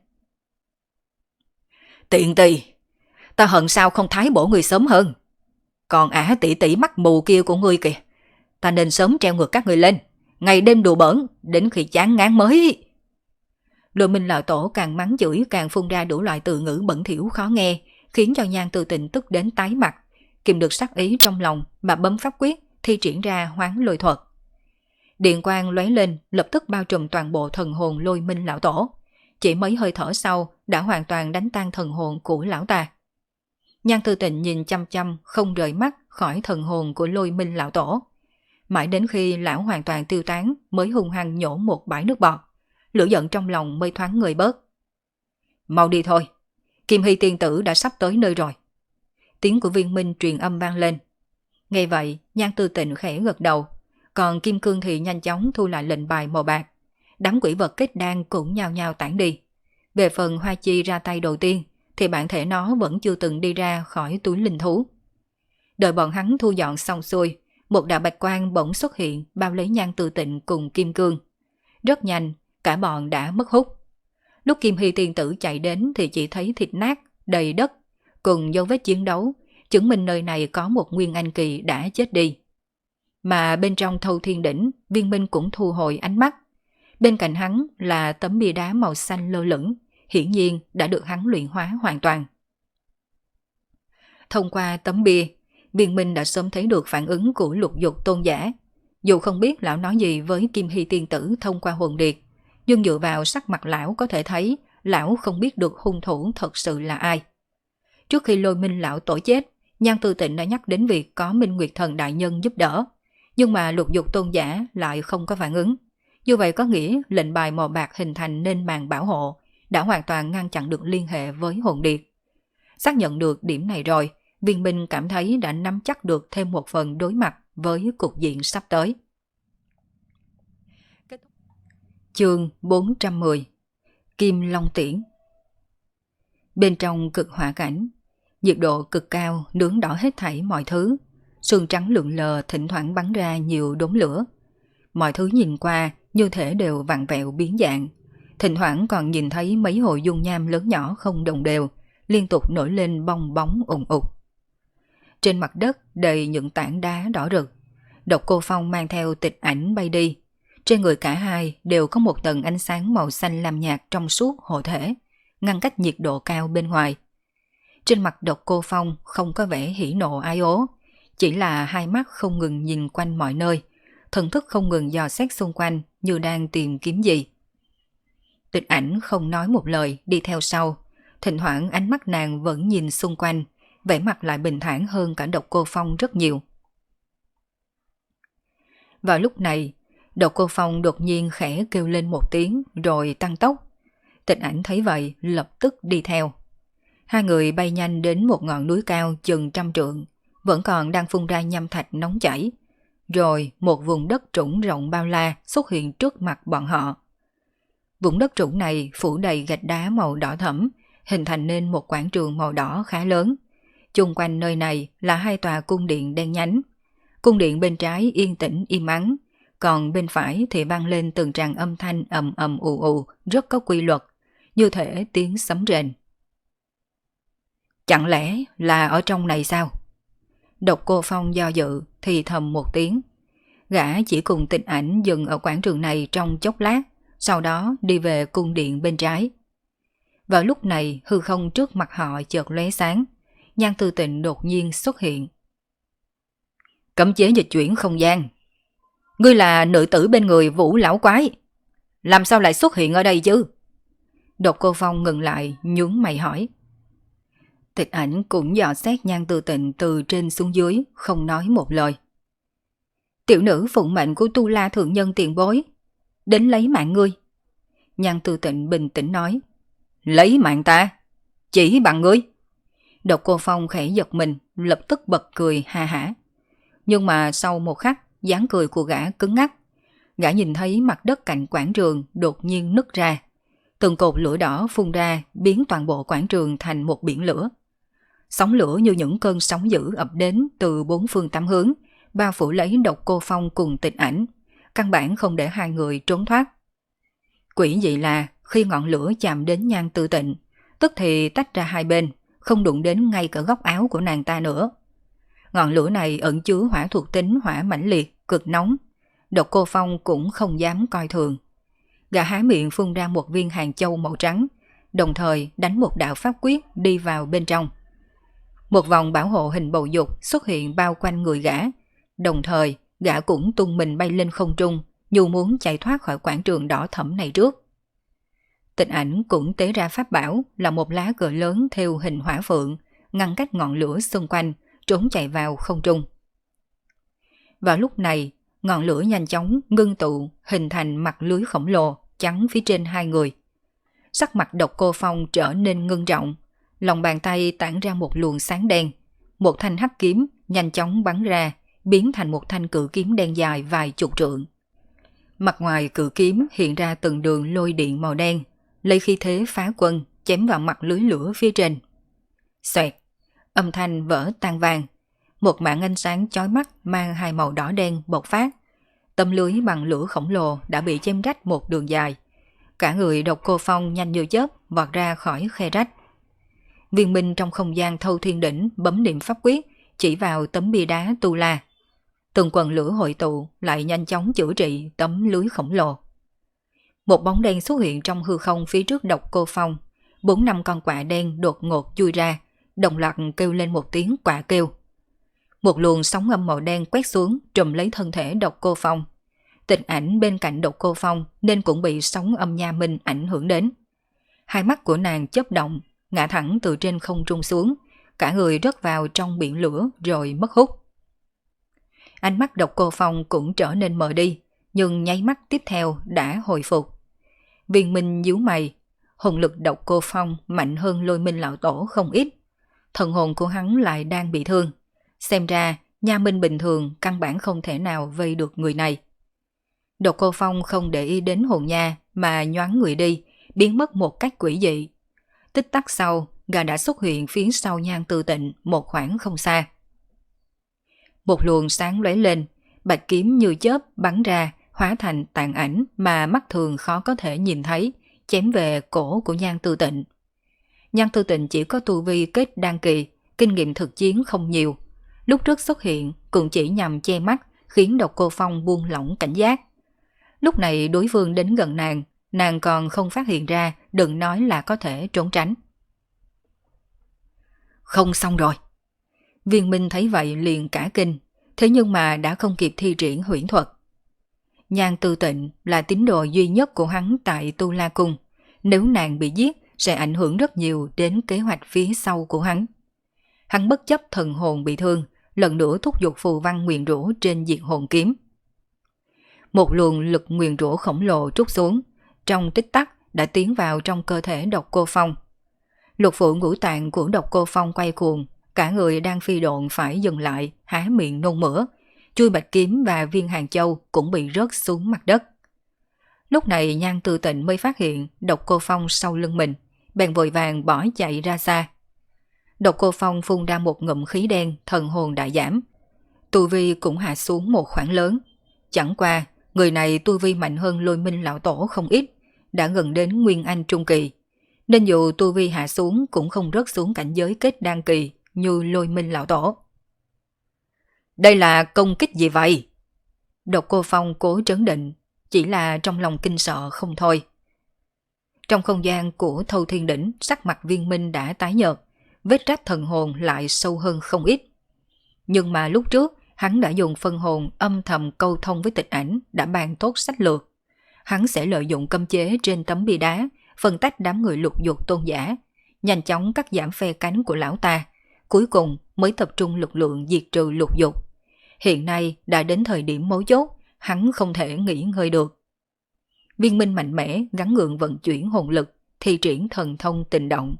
Tiện tỳ, ta hận sao không thái bổ người sớm hơn. Còn ả tỷ tỷ mắt mù kia của ngươi kìa, ta nên sớm treo ngược các người lên, ngày đêm đùa bỡn, đến khi chán ngán mới. Lôi Minh lão tổ càng mắng chửi càng phun ra đủ loại từ ngữ bẩn thỉu khó nghe, khiến cho Nhan Tư Tịnh tức đến tái mặt, kìm được sắc ý trong lòng mà bấm pháp quyết thi triển ra Hoán Lôi thuật. Điện quang lóe lên, lập tức bao trùm toàn bộ thần hồn Lôi Minh lão tổ. Chỉ mấy hơi thở sau đã hoàn toàn đánh tan thần hồn của lão ta. Nhan Tư Tịnh nhìn chăm chăm không rời mắt khỏi thần hồn của Lôi Minh lão tổ. Mãi đến khi lão hoàn toàn tiêu tán mới hung hăng nhổ một bãi nước bọt, lửa giận trong lòng mới thoáng nguôi bớt. Mau đi thôi, Kim Hy tiên tử đã sắp tới nơi rồi. Tiếng của Viên Minh truyền âm vang lên. Nghe vậy, Nhan Tư Tịnh khẽ gật đầu, còn Kim Cương thì nhanh chóng thu lại lệnh bài màu bạc. Đám quỷ vật kết đan cũng nhao nhao tản đi. Về phần Hoa Chi ra tay đầu tiên, thì bản thể nó vẫn chưa từng đi ra khỏi túi linh thú. Đợi bọn hắn thu dọn xong xuôi, một đạo bạch quang bỗng xuất hiện bao lấy Nhan Tư Tịnh cùng Kim Cương. Rất nhanh, cả bọn đã mất hút. Lúc Kim Hy tiên tử chạy đến thì chỉ thấy thịt nát, đầy đất, cùng dấu vết chiến đấu, chứng minh nơi này có một nguyên anh kỳ đã chết đi. Mà bên trong Thâu Thiên Đỉnh, Viên Minh cũng thu hồi ánh mắt. Bên cạnh hắn là tấm bia đá màu xanh lơ lửng, hiển nhiên đã được hắn luyện hóa hoàn toàn. Thông qua tấm bia, Viên Minh đã sớm thấy được phản ứng của Lục Dục tôn giả. Dù không biết lão nói gì với Kim Hy tiên tử thông qua hồn điệp, nhưng dựa vào sắc mặt lão có thể thấy lão không biết được hung thủ thật sự là ai. Trước khi Lôi Minh lão tổ chết, Nhan Tư Tịnh đã nhắc đến việc có Minh Nguyệt Thần đại nhân giúp đỡ, nhưng mà Lục Dục tôn giả lại không có phản ứng. Như vậy có nghĩa lệnh bài màu bạc hình thành nên màn bảo hộ đã hoàn toàn ngăn chặn được liên hệ với hồn điệp. Xác nhận được điểm này rồi, Viên Minh cảm thấy đã nắm chắc được thêm một phần đối mặt với cục diện sắp tới. Chương 410 Kim Long Tiễn. Bên trong cực hỏa cảnh, nhiệt độ cực cao nướng đỏ hết thảy mọi thứ, sương trắng lượn lờ thỉnh thoảng bắn ra nhiều đốm lửa. Mọi thứ nhìn qua như thể đều vặn vẹo biến dạng, thỉnh thoảng còn nhìn thấy mấy hồ dung nham lớn nhỏ không đồng đều, liên tục nổi lên bong bóng ùn ụt. Trên mặt đất đầy những tảng đá đỏ rực, Độc Cô Phong mang theo Tịch Ảnh bay đi. Trên người cả hai đều có một tầng ánh sáng màu xanh lam nhạt trong suốt hộ thể, ngăn cách nhiệt độ cao bên ngoài. Trên mặt Độc Cô Phong không có vẻ hỉ nộ ái ố, chỉ là hai mắt không ngừng nhìn quanh mọi nơi, thần thức không ngừng dò xét xung quanh như đang tìm kiếm gì. Tịch Ảnh không nói một lời đi theo sau, thỉnh thoảng ánh mắt nàng vẫn nhìn xung quanh, vẻ mặt lại bình thản hơn cả Độc Cô Phong rất nhiều. Vào lúc này, Độc Cô Phong đột nhiên khẽ kêu lên một tiếng rồi tăng tốc. Tịch Ảnh thấy vậy lập tức đi theo. Hai người bay nhanh đến một ngọn núi cao chừng 100 trượng, vẫn còn đang phun ra nham thạch nóng chảy. Rồi một vùng đất trũng rộng bao la xuất hiện trước mặt bọn họ. Vùng đất trũng này phủ đầy gạch đá màu đỏ thẫm, hình thành nên một quảng trường màu đỏ khá lớn. Chung quanh nơi này là hai tòa cung điện đen nhánh. Cung điện bên trái yên tĩnh im ắng, còn bên phải thì vang lên từng tràng âm thanh ầm ầm ù ù rất có quy luật, như thể tiếng sấm rền. Chẳng lẽ là ở trong này sao? Độc Cô Phong do dự thì thầm một tiếng. Gã chỉ cùng Tịch Ảnh dừng ở quảng trường này trong chốc lát, sau đó đi về cung điện bên trái. Vào lúc này hư không trước mặt họ chợt lóe sáng, Nhan Tư Tịnh đột nhiên xuất hiện. Cấm chế dịch chuyển không gian. Ngươi là nữ tử bên người Vũ lão quái, làm sao lại xuất hiện ở đây chứ? Độc Cô Phong ngừng lại nhướng mày hỏi. Tịch Ảnh cũng dò xét Nhan Tư Tịnh từ trên xuống dưới, không nói một lời. Tiểu nữ phụng mệnh của Tu La thượng nhân tiền bối, đến lấy mạng ngươi. Nhan Tư Tịnh bình tĩnh nói. Lấy mạng ta? Chỉ bằng ngươi? Độc Cô Phong khẽ giật mình, lập tức bật cười ha hả. Nhưng mà sau một khắc, dáng cười của gã cứng ngắc. Gã nhìn thấy mặt đất cạnh quảng trường đột nhiên nứt ra. Từng cột lửa đỏ phun ra biến toàn bộ quảng trường thành một biển lửa. Sóng lửa như những cơn sóng dữ ập đến từ bốn phương tám hướng, bao phủ lấy Độc Cô Phong cùng Tịch Ảnh, căn bản không để hai người trốn thoát. Quỷ dị là khi ngọn lửa chạm đến Nhan Tư Tịnh, tức thì tách ra hai bên, không đụng đến ngay cả góc áo của nàng ta nữa. Ngọn lửa này ẩn chứa hỏa thuộc tính hỏa mãnh liệt, cực nóng. Độc Cô Phong cũng không dám coi thường. Gã há miệng phun ra một viên hàng châu màu trắng, đồng thời đánh một đạo pháp quyết đi vào bên trong. Một vòng bảo hộ hình bầu dục xuất hiện bao quanh người gã, đồng thời gã cũng tung mình bay lên không trung, như muốn chạy thoát khỏi quảng trường đỏ thẫm này trước. Tịch Ảnh cũng tế ra pháp bảo là một lá cờ lớn theo hình hỏa phượng, ngăn cách ngọn lửa xung quanh, trốn chạy vào không trung. Vào lúc này, ngọn lửa nhanh chóng ngưng tụ, hình thành mặt lưới khổng lồ chắn phía trên hai người. Sắc mặt Độc Cô Phong trở nên ngưng trọng, lòng bàn tay tản ra một luồng sáng đen, một thanh hắc kiếm nhanh chóng bắn ra, biến thành một thanh cự kiếm đen dài vài chục trượng. Mặt ngoài cự kiếm hiện ra từng đường lôi điện màu đen, lấy khí thế phá quân chém vào mặt lưới lửa phía trên. Xoẹt, âm thanh vỡ tan vang, một mảng ánh sáng chói mắt mang hai màu đỏ đen bộc phát. Tấm lưới bằng lửa khổng lồ đã bị chém rách một đường dài. Cả người Độc Cô Phong nhanh như chớp vọt ra khỏi khe rách. Viên minh trong không gian Thâu Thiên Đỉnh bấm niệm pháp quyết, chỉ vào tấm bia đá tu la. Từng quần lửa hội tụ lại nhanh chóng chữa trị tấm lưới khổng lồ. Một bóng đen xuất hiện trong hư không phía trước Độc Cô Phong. 4-5 con quạ đen đột ngột chui ra, đồng loạt kêu lên một tiếng quạ kêu. Một luồng sóng âm màu đen quét xuống trùm lấy thân thể Độc Cô Phong. Tịch Ảnh bên cạnh Độc Cô Phong nên cũng bị sóng âm nha minh ảnh hưởng đến. Hai mắt của nàng chớp động, ngã thẳng từ trên không trung xuống, cả người rớt vào trong biển lửa rồi mất hút. Ánh mắt Độc Cô Phong cũng trở nên mờ đi, nhưng nháy mắt tiếp theo đã hồi phục. Viên minh nhíu mày, hồn lực Độc Cô Phong mạnh hơn Lôi Minh lão tổ không ít. Thần hồn của hắn lại đang bị thương. Xem ra, nha minh bình thường căn bản không thể nào vây được người này. Độc Cô Phong không để ý đến hồn nha mà nhoáng người đi, biến mất một cách quỷ dị. Tích tắc sau, gã đã xuất hiện phía sau Nhan Tư Tịnh một khoảng không xa. Một luồng sáng lóe lên, bạch kiếm như chớp bắn ra, hóa thành tàn ảnh mà mắt thường khó có thể nhìn thấy, chém về cổ của Nhan Tư Tịnh. Nhan Tư Tịnh chỉ có tu vi kết đan kỳ, kinh nghiệm thực chiến không nhiều. Lúc trước xuất hiện cũng chỉ nhằm che mắt, khiến Độc Cô Phong buông lỏng cảnh giác. Lúc này đối phương đến gần nàng còn không phát hiện ra, đừng nói là có thể trốn tránh. Không xong rồi. Viên minh thấy vậy liền cả kinh, thế nhưng mà đã không kịp thi triển huyễn thuật. Nhan Tư Tịnh là tín đồ duy nhất của hắn tại Tu La Cung, nếu nàng bị giết sẽ ảnh hưởng rất nhiều đến kế hoạch phía sau của hắn. Hắn bất chấp thần hồn bị thương, lần nữa thúc giục phù văn nguyền rủa trên diệt hồn kiếm. Một luồng lực nguyền rủa khổng lồ trút xuống, trong tích tắc đã tiến vào trong cơ thể Độc Cô Phong. Lục phủ ngũ tạng của Độc Cô Phong quay cuồng, cả người đang phi độn phải dừng lại, há miệng nôn mửa. Chui bạch kiếm và viên hàng châu cũng bị rớt xuống mặt đất. Lúc này Nhan Tư Tịnh mới phát hiện Độc Cô Phong sau lưng mình, bèn vội vàng bỏ chạy ra xa. Độc Cô Phong phun ra một ngụm khí đen, thần hồn đại giảm. Tu vi cũng hạ xuống một khoảng lớn. Chẳng qua, người này tu vi mạnh hơn Lôi Minh lão tổ không ít, đã gần đến Nguyên Anh trung kỳ. Nên dù tu vi hạ xuống cũng không rớt xuống cảnh giới kết đan kỳ như Lôi Minh lão tổ. Đây là công kích gì vậy? Độc Cô Phong cố trấn định, chỉ là trong lòng kinh sợ không thôi. Trong không gian của Thâu Thiên Đỉnh, sắc mặt Viên Minh đã tái nhợt, vết rách thần hồn lại sâu hơn không ít. Nhưng mà lúc trước, hắn đã dùng phân hồn âm thầm câu thông với Tịch Ảnh, đã bàn tốt sách lược. Hắn sẽ lợi dụng cấm chế trên tấm bia đá, phân tách đám người Lục Dục tôn giả, nhanh chóng cắt giảm phe cánh của lão ta, cuối cùng mới tập trung lực lượng diệt trừ Lục Dục. Hiện nay đã đến thời điểm mấu chốt, hắn không thể nghỉ ngơi được. Viên Minh mạnh mẽ gắng gượng vận chuyển hồn lực, thi triển thần thông tình động.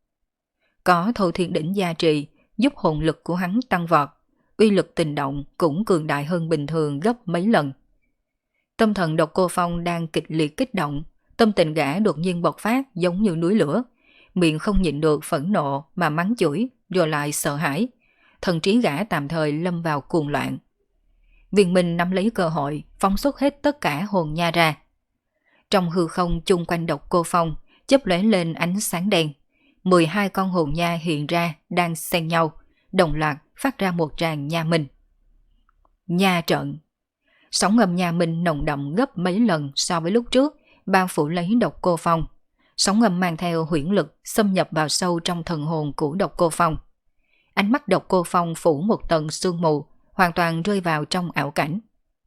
Có Thâu Thiên Đỉnh gia trì, giúp hồn lực của hắn tăng vọt, uy lực tình động cũng cường đại hơn bình thường gấp mấy lần. Tâm thần Độc Cô Phong đang kịch liệt kích động, tâm tình gã đột nhiên bộc phát giống như núi lửa, miệng không nhịn được phẫn nộ mà mắng chửi, rồi lại sợ hãi. Thần trí gã tạm thời lâm vào cuồng loạn. Viên Minh nắm lấy cơ hội, phóng xuất hết tất cả hồn nha ra. Trong hư không chung quanh Độc Cô Phong, chớp lóe lên ánh sáng đen. 12 con hồn nha hiện ra đang xen nhau, đồng loạt phát ra một tràng nha minh. Nha trận. Sóng âm nha minh nồng đậm gấp mấy lần so với lúc trước, bao phủ lấy Độc Cô Phong. Sóng âm mang theo huyễn lực xâm nhập vào sâu trong thần hồn của Độc Cô Phong. Ánh mắt Độc Cô Phong phủ một tầng sương mù, hoàn toàn rơi vào trong ảo cảnh.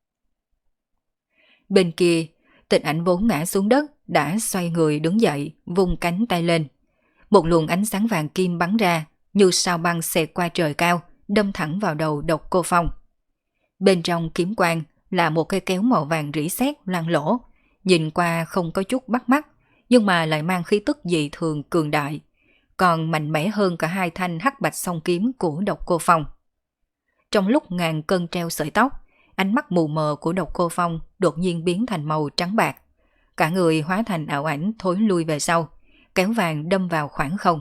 Bên kia, Tịch Ảnh vốn ngã xuống đất, đã xoay người đứng dậy, vung cánh tay lên. Một luồng ánh sáng vàng kim bắn ra, như sao băng xẹt qua trời cao, đâm thẳng vào đầu Độc Cô Phong. Bên trong kiếm quang là một cây kéo màu vàng rỉ sét loang lỗ, nhìn qua không có chút bắt mắt, nhưng mà lại mang khí tức dị thường cường đại, còn mạnh mẽ hơn cả hai thanh hắc bạch song kiếm của Độc Cô Phong. Trong lúc ngàn cân treo sợi tóc, ánh mắt mù mờ của Độc Cô Phong đột nhiên biến thành màu trắng bạc. Cả người hóa thành ảo ảnh thối lui về sau, kéo vàng đâm vào khoảng không.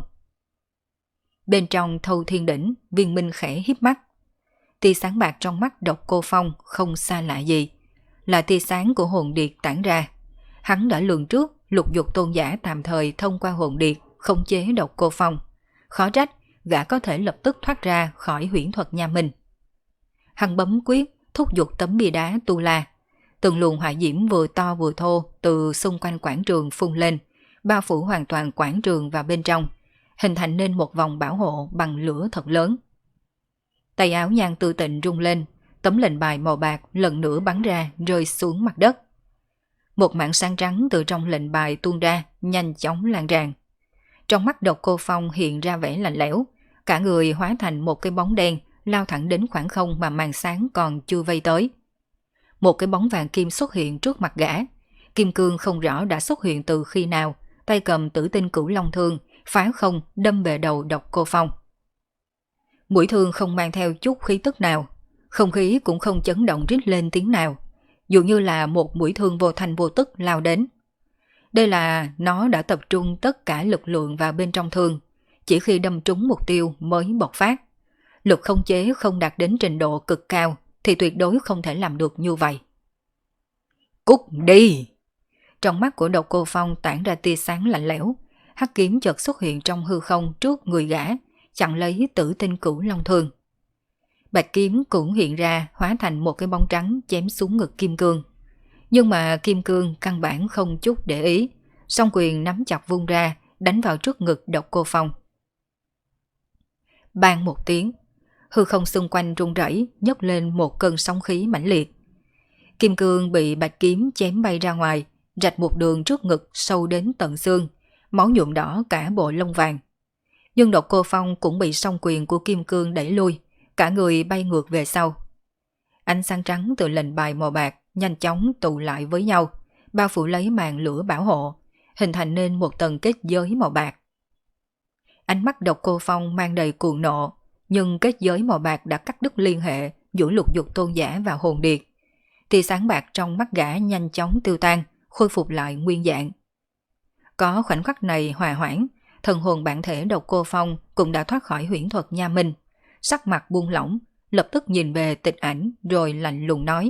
Bên trong Thâu Thiên Đỉnh, Viên Minh khẽ híp mắt. Tia sáng bạc trong mắt Độc Cô Phong không xa lạ gì, là tia sáng của hồn điệt tản ra. Hắn đã lường trước Lục Dục tôn giả tạm thời thông qua hồn điệt khống chế Độc Cô Phong. Khó trách gã có thể lập tức thoát ra khỏi huyễn thuật nhà mình. Hắn bấm quyết thúc giục tấm bia đá tu la. Từng luồng hỏa diễm vừa to vừa thô từ xung quanh quảng trường phun lên, bao phủ hoàn toàn quảng trường và bên trong, hình thành nên một vòng bảo hộ bằng lửa thật lớn. Tay áo Nhan Tư Tịnh rung lên, tấm lệnh bài màu bạc lần nữa bắn ra rơi xuống mặt đất. Một mảng sáng trắng từ trong lệnh bài tuôn ra, nhanh chóng lan tràn. Trong mắt Độc Cô Phong hiện ra vẻ lạnh lẽo, cả người hóa thành một cái bóng đen lao thẳng đến khoảng không mà màn sáng còn chưa vây tới. Một cái bóng vàng kim xuất hiện trước mặt gã. Kim cương không rõ đã xuất hiện từ khi nào, tay cầm Tử Tinh Cửu Long thương, phá không đâm về đầu Độc Cô Phong. Mũi thương không mang theo chút khí tức nào, không khí cũng không chấn động rít lên tiếng nào, dường như là một mũi thương vô thanh vô tức lao đến. Đây là nó đã tập trung tất cả lực lượng vào bên trong thương, chỉ khi đâm trúng mục tiêu mới bộc phát. Lực không chế không đạt đến trình độ cực cao thì tuyệt đối không thể làm được như vậy. Cút đi! Trong mắt của Độc Cô Phong tản ra tia sáng lạnh lẽo, hắc kiếm chợt xuất hiện trong hư không trước người gã, chặn lấy Tử Tinh Cửu Long thương. Bạch kiếm cũng hiện ra hóa thành một cái bóng trắng chém xuống ngực Kim Cương. Nhưng mà Kim Cương căn bản không chút để ý, song quyền nắm chặt vung ra, đánh vào trước ngực Độc Cô Phong. Bang một tiếng, hư không xung quanh rung rẩy, nhấc lên một cơn sóng khí mãnh liệt. Kim Cương bị bạch kiếm chém bay ra ngoài, rạch một đường trước ngực sâu đến tận xương, máu nhuộm đỏ cả bộ lông vàng. Nhưng Độc Cô Phong cũng bị song quyền của Kim Cương đẩy lui, cả người bay ngược về sau. Ánh sáng trắng từ lệnh bài màu bạc nhanh chóng tụ lại với nhau, bao phủ lấy màn lửa bảo hộ, hình thành nên một tầng kết giới màu bạc. Ánh mắt Độc Cô Phong mang đầy cuồng nộ, nhưng kết giới màu bạc đã cắt đứt liên hệ giữa Lục Dục tôn giả và hồn điệt. Tia sáng bạc trong mắt gã nhanh chóng tiêu tan, khôi phục lại nguyên dạng. Có khoảnh khắc này hòa hoãn, thần hồn bản thể Độc Cô Phong cũng đã thoát khỏi huyễn thuật nha minh, sắc mặt buông lỏng, lập tức nhìn về Tịch Ảnh rồi lạnh lùng nói: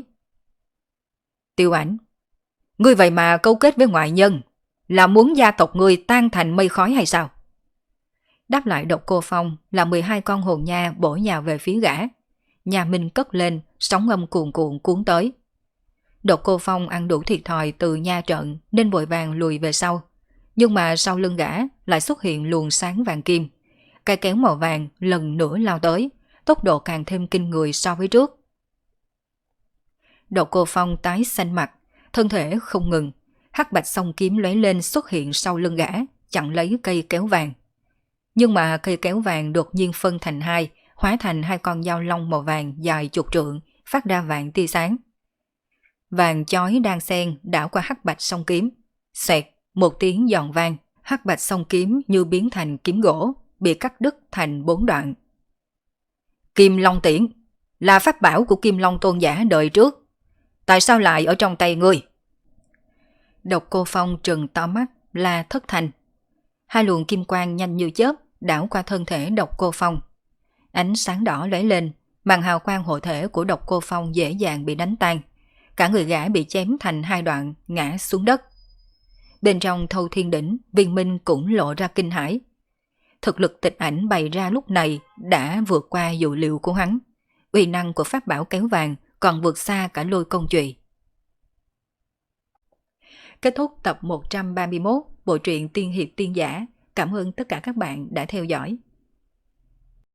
Tiêu Ảnh, ngươi vậy mà câu kết với ngoại nhân, là muốn gia tộc ngươi tan thành mây khói hay sao? Đáp lại Độc Cô Phong là 12 con hồn nha bổ nhào về phía gã. Nha minh cất lên, sóng âm cuồn cuộn cuốn tới. Độc Cô Phong ăn đủ thiệt thòi từ nha trận nên vội vàng lùi về sau. Nhưng mà sau lưng gã lại xuất hiện luồng sáng vàng kim. Cây kéo màu vàng lần nữa lao tới, tốc độ càng thêm kinh người so với trước. Độc Cô Phong tái xanh mặt, thân thể không ngừng, hắc bạch song kiếm lóe lên xuất hiện sau lưng gã, chặn lấy cây kéo vàng. Nhưng mà cây kéo vàng đột nhiên phân thành hai, hóa thành hai con dao long màu vàng dài chục trượng, phát ra vàng tia sáng. Vàng chói đang xen đảo qua hắc bạch song kiếm, xẹt một tiếng giòn vang, hắc bạch song kiếm như biến thành kiếm gỗ, bị cắt đứt thành 4 đoạn. Kim Long Tiễn là pháp bảo của Kim Long tôn giả đời trước, tại sao lại ở trong tay ngươi? Độc Cô Phong trừng to mắt la thất thanh. Hai luồng kim quang nhanh như chớp đảo qua thân thể Độc Cô Phong. Ánh sáng đỏ lóe lên, màn hào quang hộ thể của Độc Cô Phong dễ dàng bị đánh tan. Cả người gã bị chém thành hai đoạn, ngã xuống đất. Bên trong Thâu Thiên Đỉnh, Viên Minh cũng lộ ra kinh hãi. Thực lực Tịch Ảnh bày ra lúc này đã vượt qua dự liệu của hắn. Uy năng của pháp bảo kéo vàng còn vượt xa cả Lôi Công Chùy. kết thúc tập 131 bộ truyện Tiên hiệp tiên giả. Cảm ơn tất cả các bạn đã theo dõi.